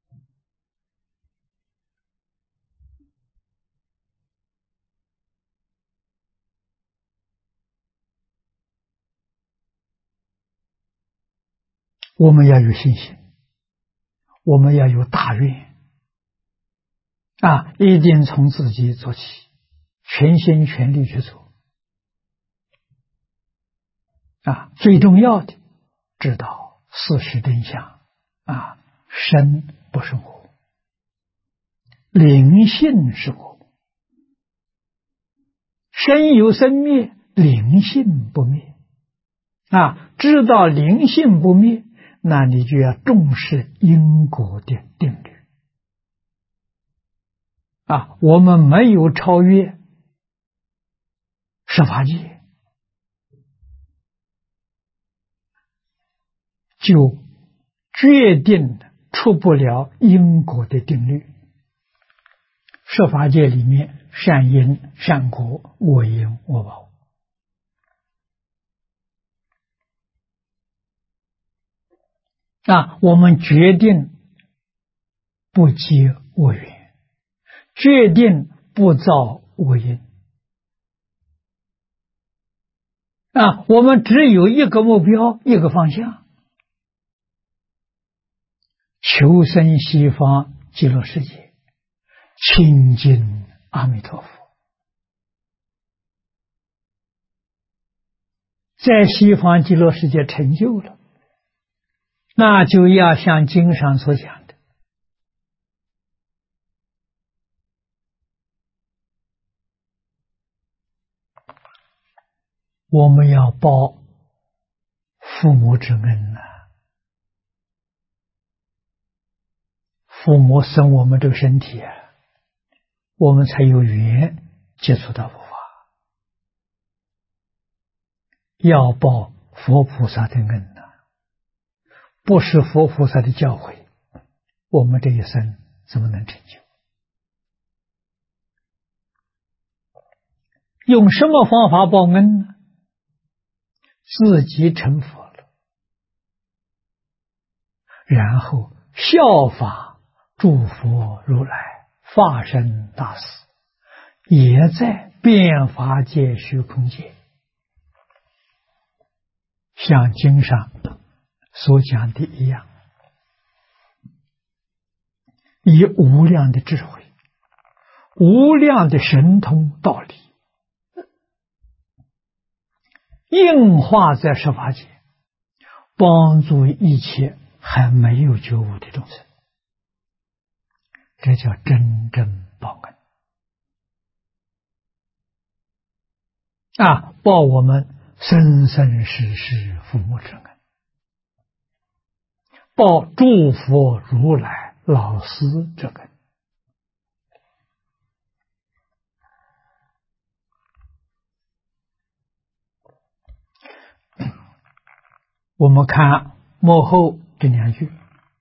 A: 我们要有信心，我们要有大愿一定从自己做起，全心全力去做最重要的知道事实真相生不是我，灵性是我，生有生灭，灵性不灭知道灵性不灭，那你就要重视因果的定律我们没有超越十法界，就决定出不了因果的定律。十法界里面善因善果，恶因恶报我们决定不结恶缘，决定不造恶因我们只有一个目标，一个方向，求生西方极乐世界，亲近阿弥陀佛。在西方极乐世界成就了，那就要像经上所讲的，我们要报父母之恩父母生我们这个身体我们才有缘接触到佛法，要报佛菩萨的恩不是佛菩萨的教诲，我们这一生怎么能成就？用什么方法报恩呢？自己成佛了，然后效法诸佛如来法身大士，也在变法界虚空界，像经上所讲的一样，以无量的智慧，无量的神通道理，应化在十法界，帮助一切还没有觉悟的众生，这叫真正报恩报我们生生世世父母之恩，报诸佛如来老师之恩。我们看幕后这2句，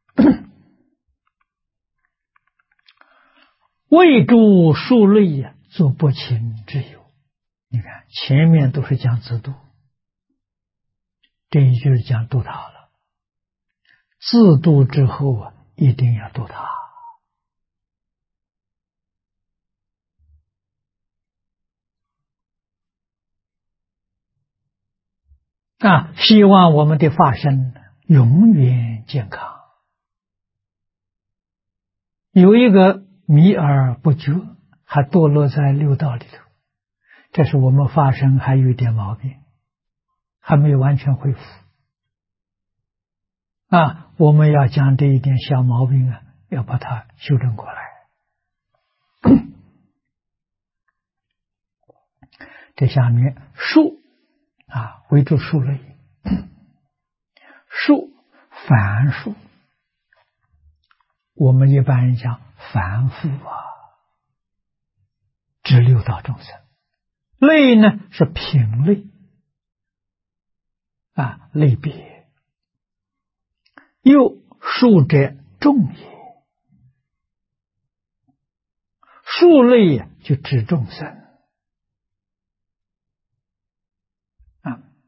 A: 为诸庶类作不勤之有。你看前面都是讲自度，这一句是讲度他了，自度之后一定要度他希望我们的法身永远健康。有一个迷而不觉，还堕落在六道里头，这是我们法身还有一点毛病，还没有完全恢复我们要将这一点小毛病要把它修正过来。这下面数为诸数类，数凡数，我们一般人讲凡夫指六道众生，类呢是品类类别，又数者众也，数类就指众生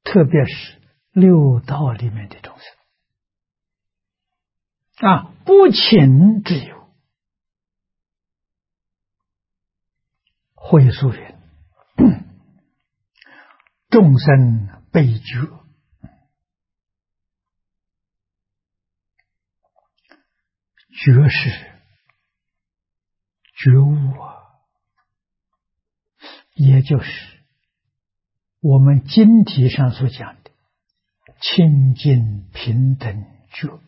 A: 特别是六道里面的众生不请之有。会疏云：众生被觉，觉是觉悟也就是我们经题上所讲的清净平等觉。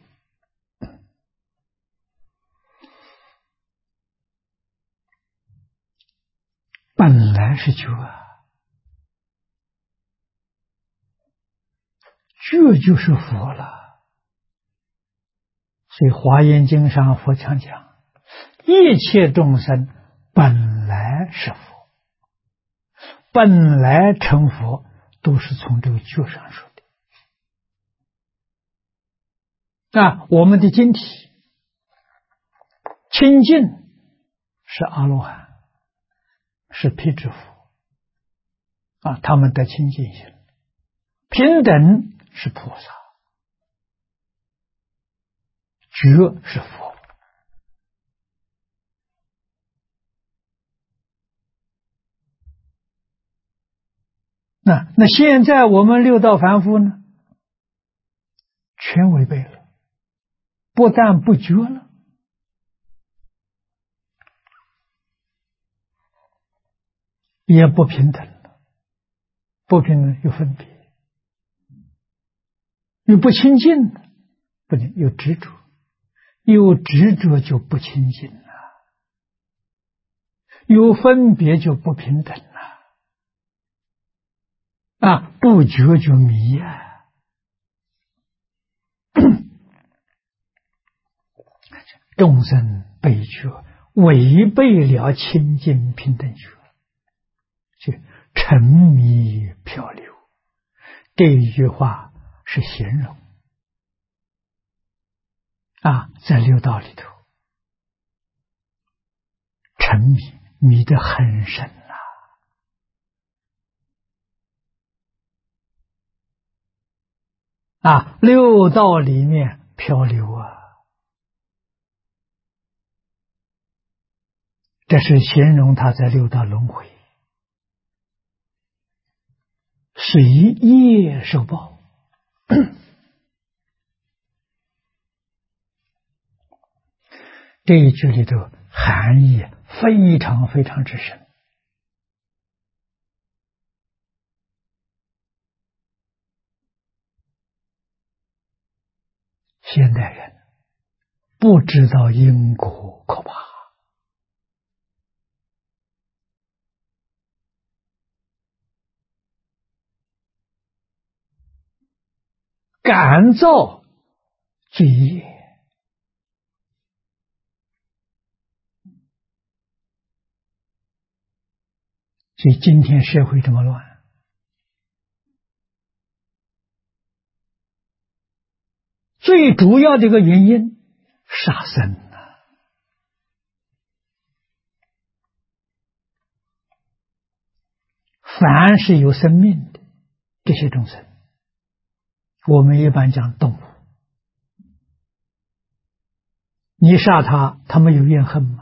A: 本来是觉觉就是佛了。所以《华严经》上佛常讲，一切众生本来是佛，本来成佛，都是从这个觉上说的。我们的经体清净是阿罗汉，是辟支佛他们得清净心。平等是菩萨，觉是佛。那现在我们六道凡夫呢，全违背了，不但不觉了，也不平等了。不平等有分别，又不清净了，不能有执着，有执着就不清净了，有分别就不平等了。不觉就迷众生被觉，违背了清净平等觉，就沉迷漂流。这一句话是形容在六道里头沉迷得很深六道里面漂流这是形容他在六道轮回，随业受报。这一句里头含义非常非常之深。现代人不知道因果可怕，感造罪业。所以今天社会这么乱，最主要的一个原因，杀生凡是有生命的这些众生，我们一般讲动物，你杀他，他们有怨恨吗？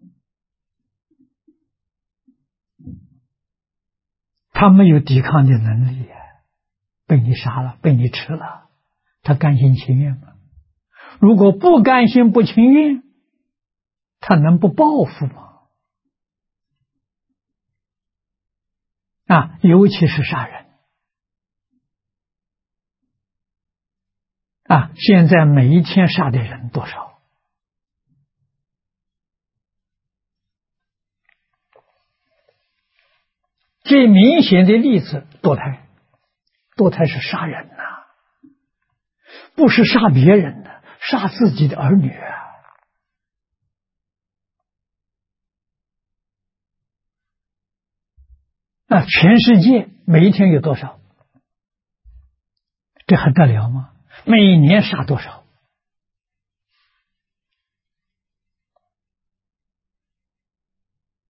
A: 他没有抵抗的能力被你杀了，被你吃了，他甘心情愿吗？如果不甘心不情愿，他能不报复吗？尤其是杀人现在每一天杀的人多少？最明显的例子，堕胎。堕胎是杀人不是杀别人杀自己的儿女全世界每一天有多少？这还得了吗？每年杀多少？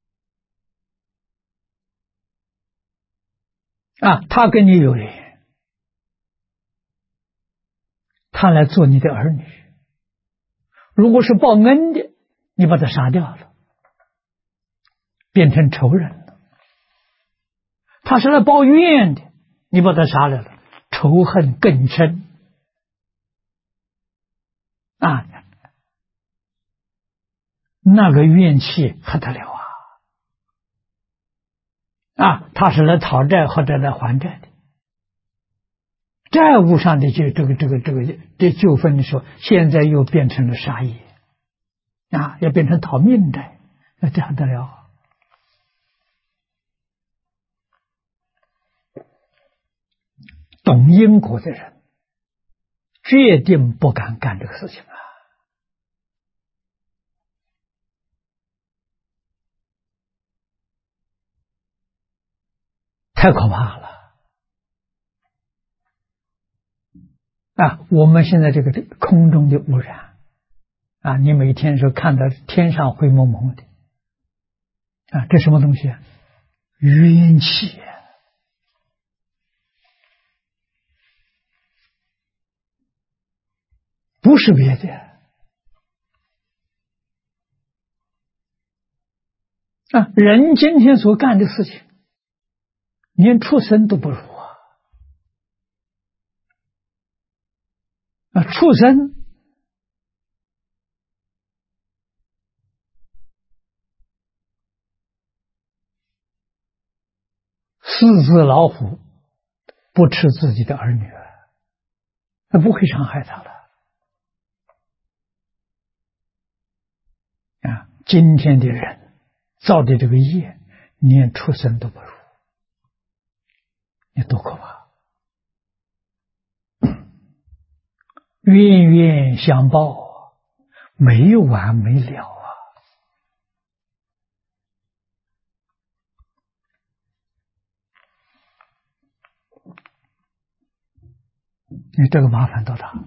A: 他跟你有缘， 他来做你的儿女。如果是报恩的，你把他杀掉了，变成仇人了。他是来报怨的，你把他杀了，仇恨更深啊！那个怨气还得了啊！他是来讨债或者来还债的，债务上的这纠纷的时候，现在又变成了杀业啊，要变成讨命债，那这还得了？懂因果的人，决定不敢干这个事情啊！太可怕了啊！我们现在这个空中的污染啊，你每天说看到天上灰蒙蒙的啊，这什么东西啊？冤气啊！不是别的啊！人今天所干的事情，连畜生都不如啊！畜生狮子老虎不吃自己的儿女，那不会伤害他了啊！今天的人造的这个业，连畜生都不如，你多可怕！冤冤相报，没完没了啊！你这个麻烦多大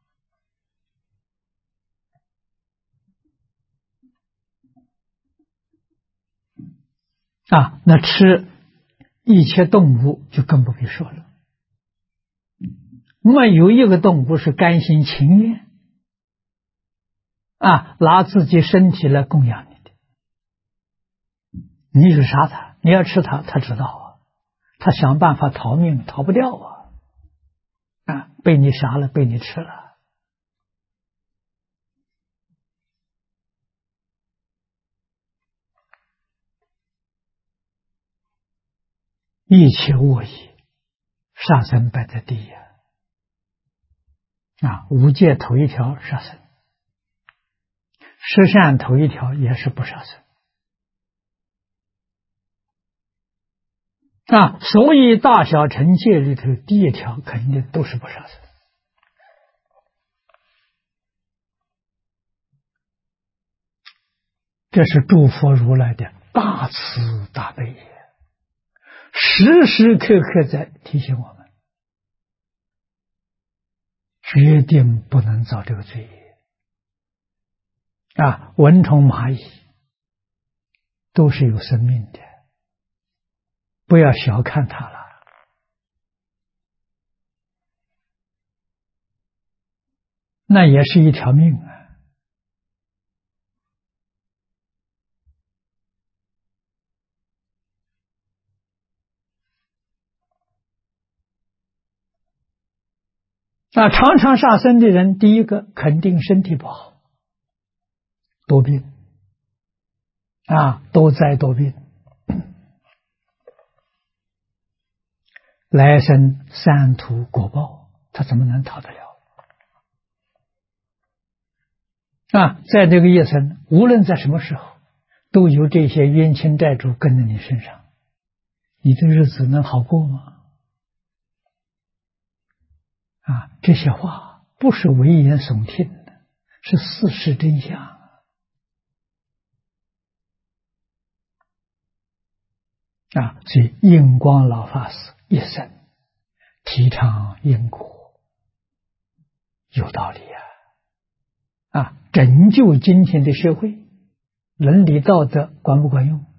A: 啊！那吃一切动物就更不必说了，没有一个动物是甘心情愿啊，拿自己身体来供养你的。你去杀他，你要吃他，他知道啊，他想办法逃命，逃不掉啊，被你杀了，被你吃了。一切恶意，杀生摆在第一啊！五戒头一条杀生，十善头一条也是不杀生啊！所以大小乘戒里头第一条肯定都是不杀生。这是诸佛如来的大慈大悲，时时刻刻在提醒我们，决定不能造这个罪业啊！蚊虫蚂蚁都是有生命的，不要小看它了。那也是一条命啊！那常常杀生的人，第一个肯定身体不好，多病啊，多灾多病，来生三途果报，他怎么能逃得了啊？在这个夜生，无论在什么时候，都有这些冤亲债主跟在你身上，你的日子能好过吗？啊，这些话不是危言耸听的，是事实真相啊！所以印光老法师一生提倡因果，有道理啊！拯救今天的社会，伦理道德管不管用？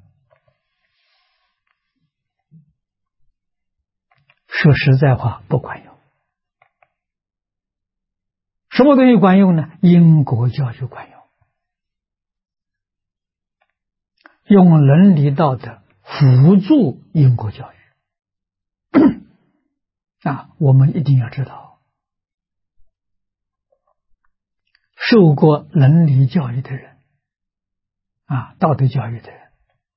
A: 说实在话，不管用什么东西管用呢？因果教育管用，用伦理道德辅助因果教育。我们一定要知道，受过伦理教育的人，道德教育的人，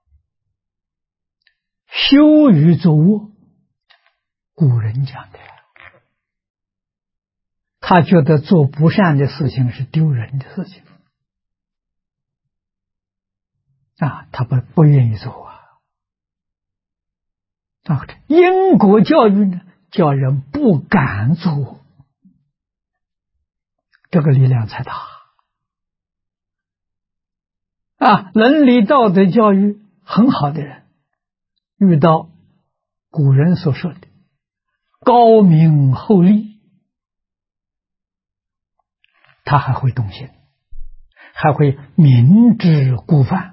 A: 羞于作恶，古人讲的，他觉得做不善的事情是丢人的事情，他不愿意做因果教育呢，叫人不敢做，这个力量才大伦理道德教育很好的人，遇到古人所说的高明厚利，他还会动心，还会明知故犯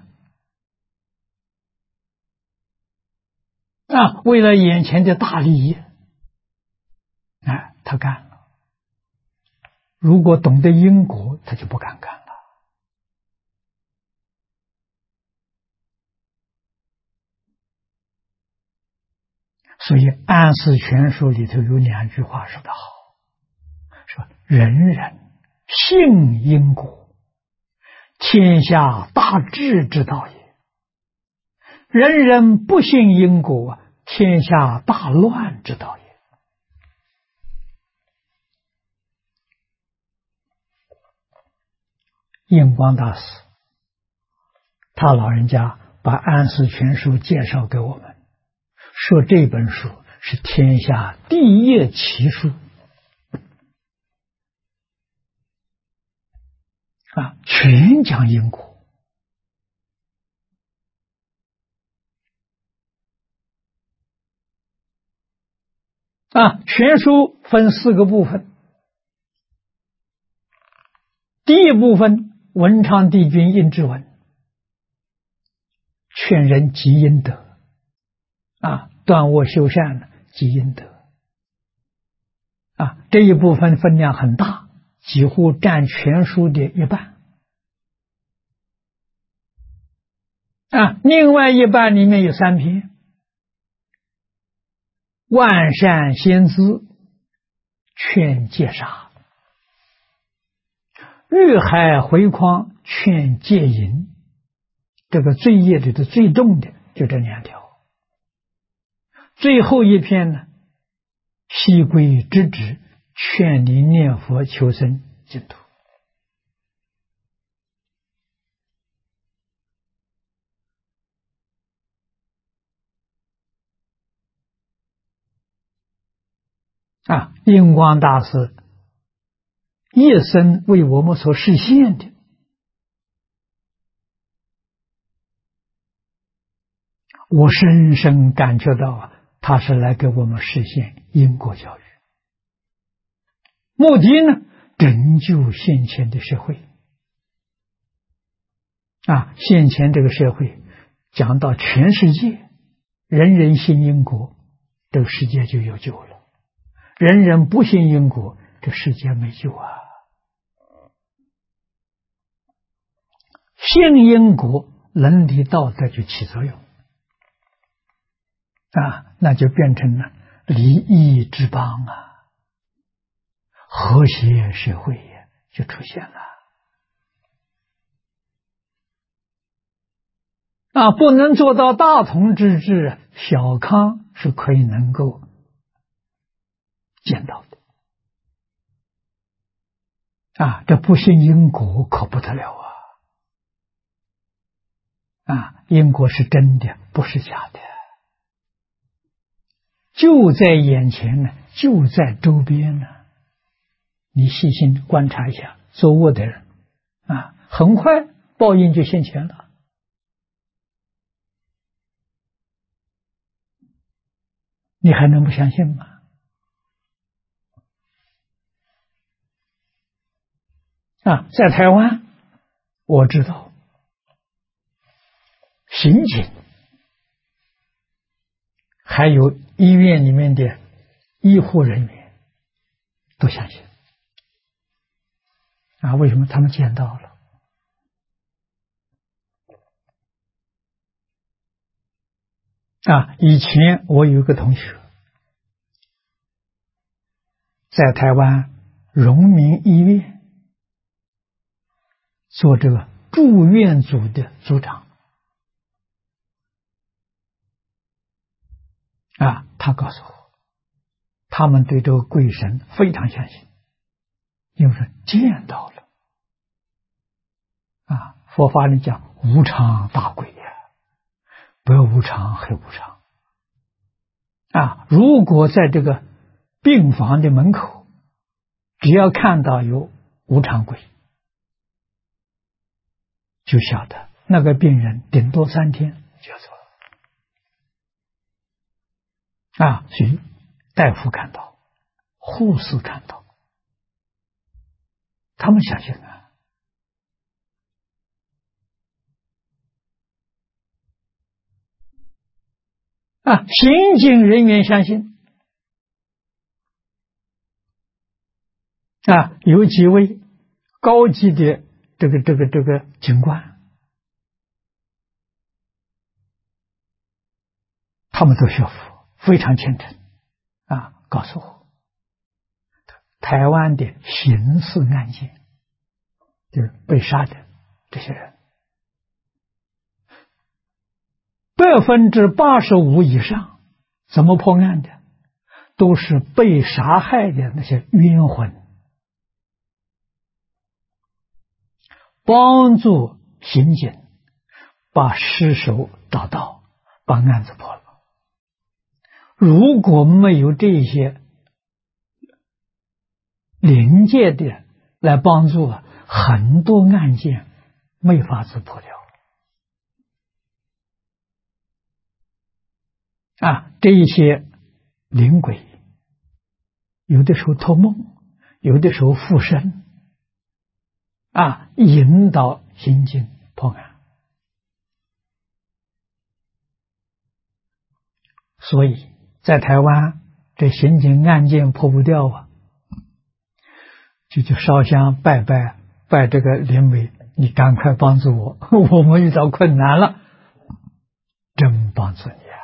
A: 为了眼前的大利益他干了。如果懂得因果，他就不敢干了。所以《安世全书》里头有2句话说得好，说人人信因果，天下大治之道也；人人不信因果，天下大乱之道也。印光大师他老人家把《安世全书》介绍给我们，说这本书是天下第一奇书全讲因果全书分4个部分。第一部分，文昌帝君应之文，劝人积阴德断恶修善，积阴德这一部分分量很大，几乎占全书的一半另外一半里面有3篇，万善先知劝戒杀，欲海回匡劝戒淫，这个罪业里的最重的就这2条。最后一篇呢，西归之旨，劝你念佛求生净土印光大师一生为我们所实现的，我深深感觉到他是来给我们实现因果教育，目的呢，拯救现前的社会现前这个社会讲到全世界人人信因果，这个世界就有救了；人人不信因果，这世界没救信因果，伦理道德就起作用那就变成了利益之邦和谐社会就出现了不能做到大同之治，小康是可以能够见到的这不信因果可不得了因果是真的，不是假的，就在眼前呢，就在周边呢。你细心观察一下，作恶的人很快报应就现前了。你还能不相信吗？在台湾我知道刑警还有医院里面的医护人员都相信啊，为什么他们见到了？啊，以前我有一个同学在台湾荣民医院做这个住院组的组长。啊，他告诉我，他们对这个鬼神非常相信，因为是见到了。啊，佛法里讲无常大鬼呀，不要无常黑无常。啊，如果在这个病房的门口，只要看到有无常鬼，就晓得那个病人顶多3天就要走了。啊，所以大夫看到，护士看到，他们相信啊。啊，刑警人员相信。啊，有几位高级的这个警官，他们都学佛，非常虔诚。啊，告诉我，台湾的刑事案件，就是被杀的这些人，85%以上怎么破案的？都是被杀害的那些冤魂，帮助刑警把尸首找到，把案子破了。如果没有这些灵界的来帮助，很多案件没法子破掉。啊，这一些灵鬼，有的时候托梦，有的时候附身，啊，引导刑警破案。所以在台湾这刑警案件破不掉啊，就去烧香拜拜，拜这个灵媒，你赶快帮助我，我们遇到困难了，真帮助你啊！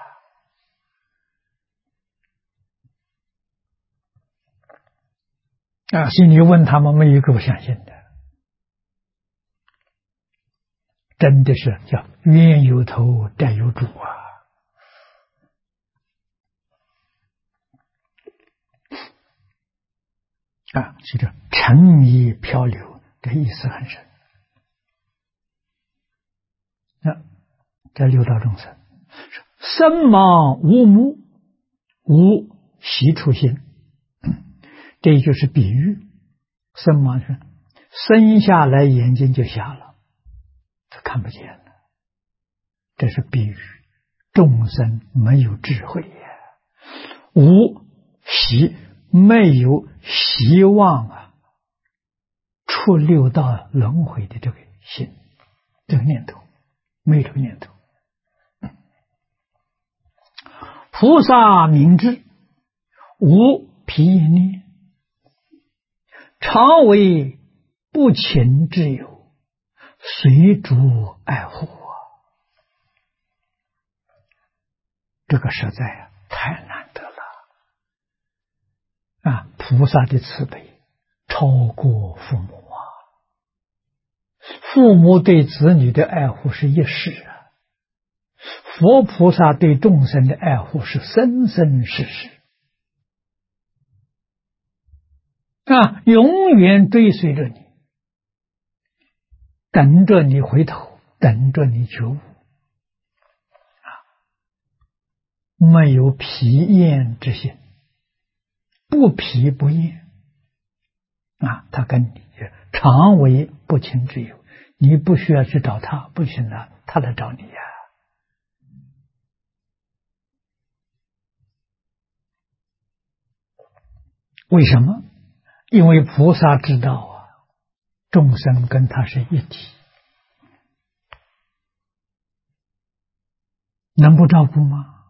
A: 啊，所以你问他们，没有一个不相信的，真的是叫冤有头债有主啊！啊，是这沉迷漂流，这意思很深。那这六道众生，生盲无目，无习出心，这就是比喻。生盲是生下来眼睛就瞎了，他看不见了，这是比喻。众生没有智慧呀，无习，没有希望啊，出六道轮回的这个心，这个念头，没有这个念头。菩萨明知无疲念，常为不勤之友，随逐爱护啊！这个实在太难得了啊！菩萨的慈悲超过父母啊！父母对子女的爱护是一世啊，佛菩萨对众生的爱护是生生世世啊，永远追随着你，等着你回头，等着你觉悟啊！没有疲厌之心，不疲不厌啊！他跟你常为不勤之友，你不需要去找他，不行了，他来找你呀。为什么？因为菩萨知道啊，众生跟他是一体，能不照顾吗？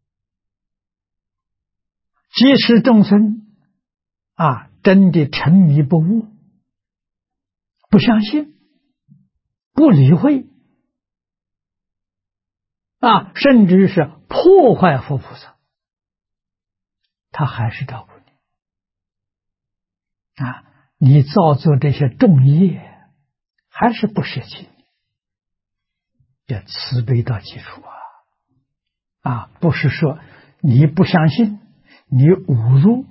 A: 即使众生啊真的沉迷不悟， 不相信，不理会甚至是破坏佛菩萨，他还是照顾你你造作这些重业，还是不舍弃你，这慈悲到基础不是说你不相信，你侮辱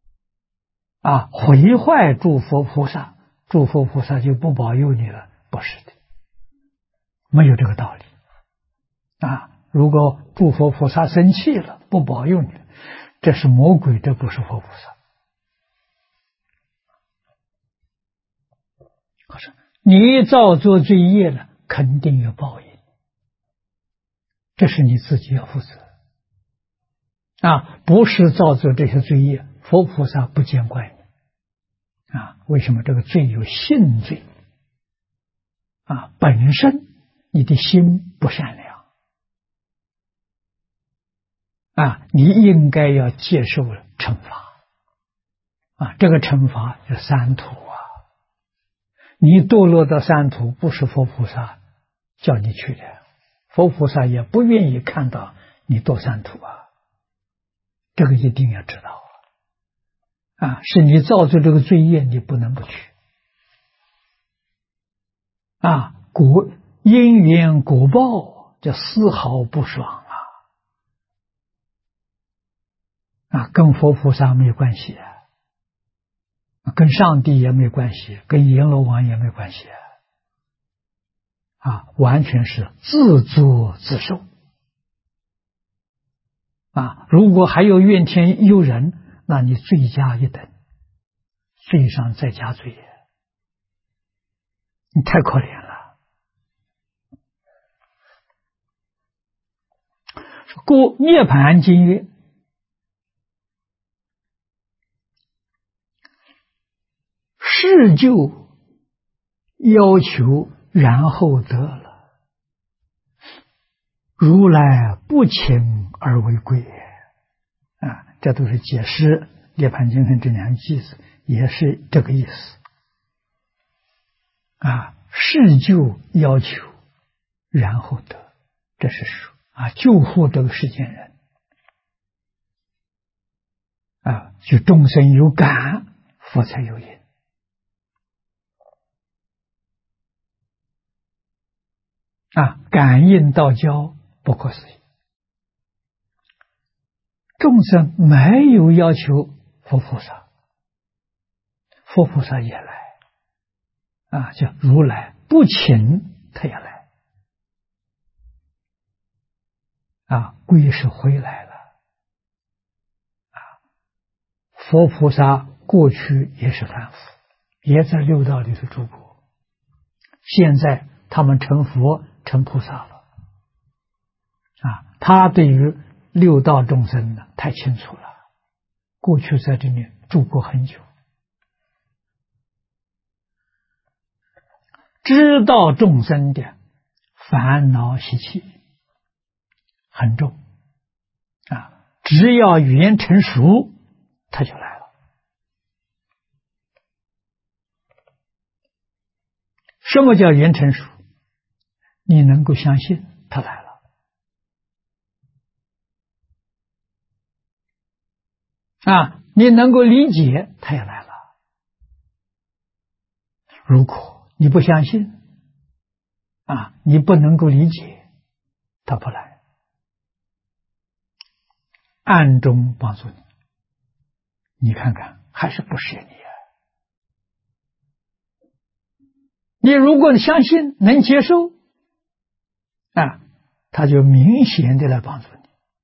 A: 毁坏诸佛菩萨，诸佛菩萨就不保佑你了，不是的，没有这个道理如果诸佛菩萨生气了，不保佑你，这是魔鬼，这不是佛菩萨。可是你造作罪业了，肯定有报应，这是你自己要负责不是造作这些罪业，佛菩萨不见怪你为什么？这个罪有性罪本身你的心不善良你应该要接受惩罚这个惩罚是三途你堕落到三途，不是佛菩萨叫你去的，佛菩萨也不愿意看到你堕三途这个一定要知道是你造作这个罪业，你不能不去因缘果报，这丝毫不爽跟佛菩萨没有关系跟上帝也没关系，跟阎罗王也没关系完全是自作自受如果还有怨天尤人，那你罪加一等，罪上再加罪你太可怜了。故涅盘经曰：是就要求然后得了，如来不请而为贵这都是解释涅盘经上这两句子，也是这个意思是就要求然后得，这是说救护这个世间人就众生有感，佛才有因感应道交，不可思议。众生没有要求佛菩萨，佛菩萨也来叫如来不请他也来归是回来了佛菩萨过去也是凡夫，也在六道里头住过，现在他们成佛成菩萨了他对于六道众生呢太清楚了，过去在这里住过很久，知道众生的烦恼习气很重只要语言成熟，他就来了。什么叫语言成熟？你能够相信他来了你能够理解他也来了。如果你不相信你不能够理解，他不来，暗中帮助你，你看看还是不舍你你如果相信能接受他就明显的来帮助你，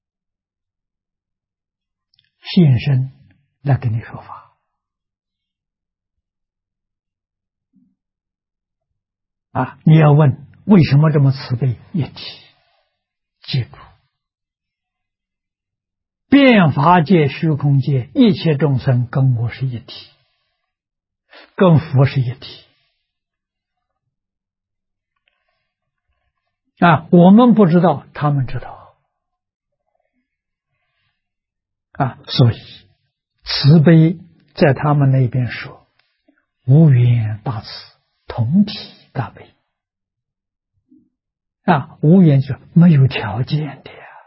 A: 现身来跟你说法你要问为什么这么慈悲？一体，记住，遍法界虚空界一切众生跟我是一体，跟佛是一体我们不知道，他们知道所以慈悲在他们那边说无缘大慈， 同体大悲啊，无缘就是没有条件的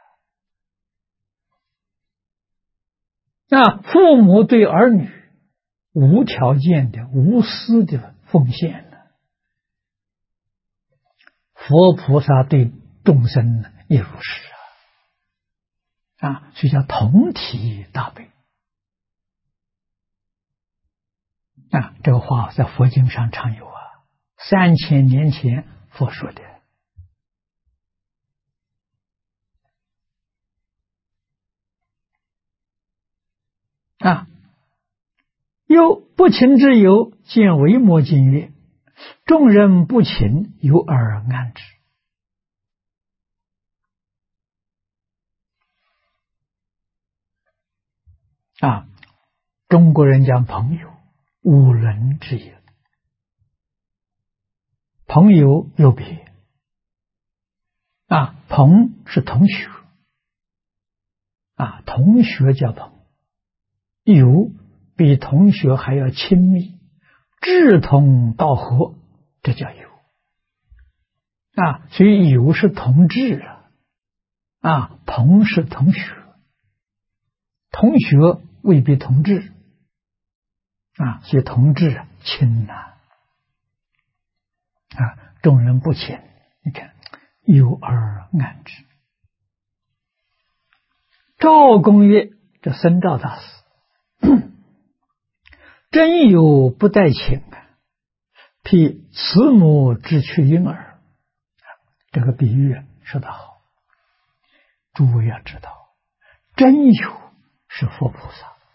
A: 啊，父母对儿女无条件的、无私的奉献呢，佛菩萨对众生呢也如是啊，所以叫同体大悲啊。这个话在佛经上常有啊，3000年前佛说的啊。又不勤之有，见维摩经曰：众人不勤，有而安之。啊，中国人讲朋友，无伦之也。朋友有别啊，朋是同学啊，同学叫朋友，比同学还要亲密，志同道合，这叫友啊。所以友是同志啊，朋是同学，同学未必同志啊，所以同志亲啊，众人不亲，你看有而安之。赵公曰：这僧肇大师，真有不待请譬慈母之去婴儿。这个比喻说得好，诸位要知道，真有是佛菩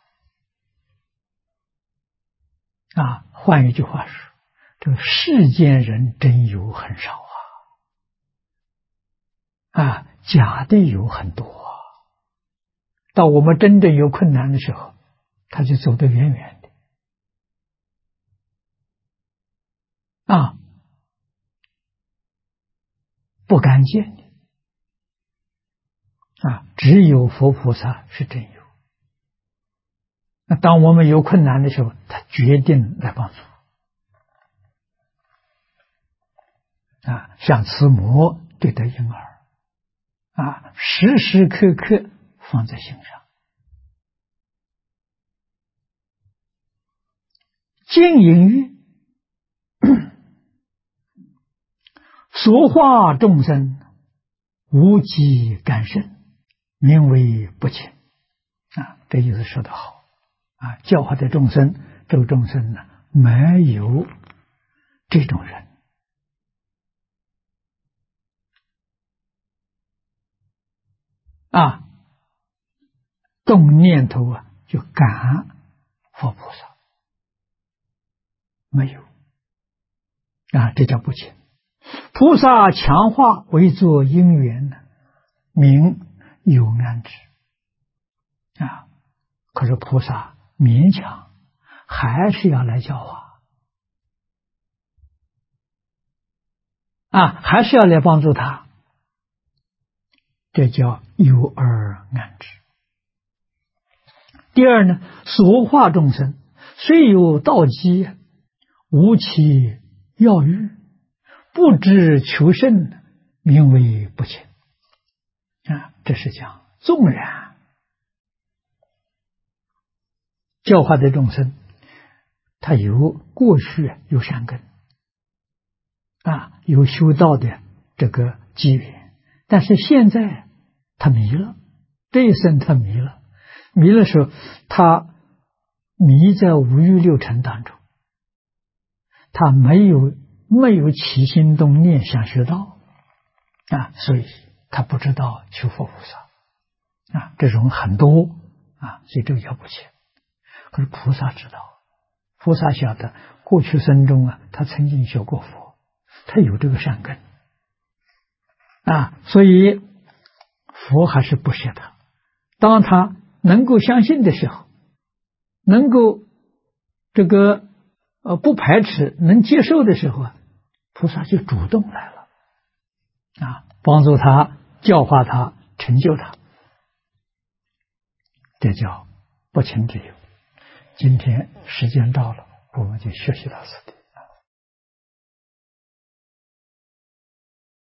A: 萨啊。换一句话说，这个世间人真有很少啊，假的有很多啊。到我们真正有困难的时候，他就走得远远的啊，不敢见你啊。只有佛菩萨是真有。那当我们有困难的时候，他决定来帮助啊，像慈母对待婴儿啊，时时刻刻放在心上。经引喻所化众生无极感甚，名为不勤啊。这意思说得好啊，教化的众生，这个众生呢，没有这种人啊，动念头啊，就感佛菩萨，没有啊，这叫不勤。菩萨强化为作因缘呢，名有安之啊。可是菩萨勉强还是要来教化啊，还是要来帮助他，这叫有而安之。第二呢，所化众生虽有道机，无其要欲，不知求甚，名为不勤啊。这是讲纵然教化的众生，他有过去有善根啊，有修道的这个机缘，但是现在他迷了，这一生他迷了，迷的时候他迷在五欲六尘当中，他没有起心动念想学道啊，所以他不知道求佛菩萨啊，这种很多啊，所以这个叫不勤。可是菩萨知道，菩萨晓得过去生中啊，他曾经学过佛，他有这个善根啊，所以佛还是不舍他。当他能够相信的时候，能够这个不排斥，能接受的时候啊，菩萨就主动来了啊，帮助他，教化他，成就他，这叫不勤之有。今天时间到了，我们就学习到此地。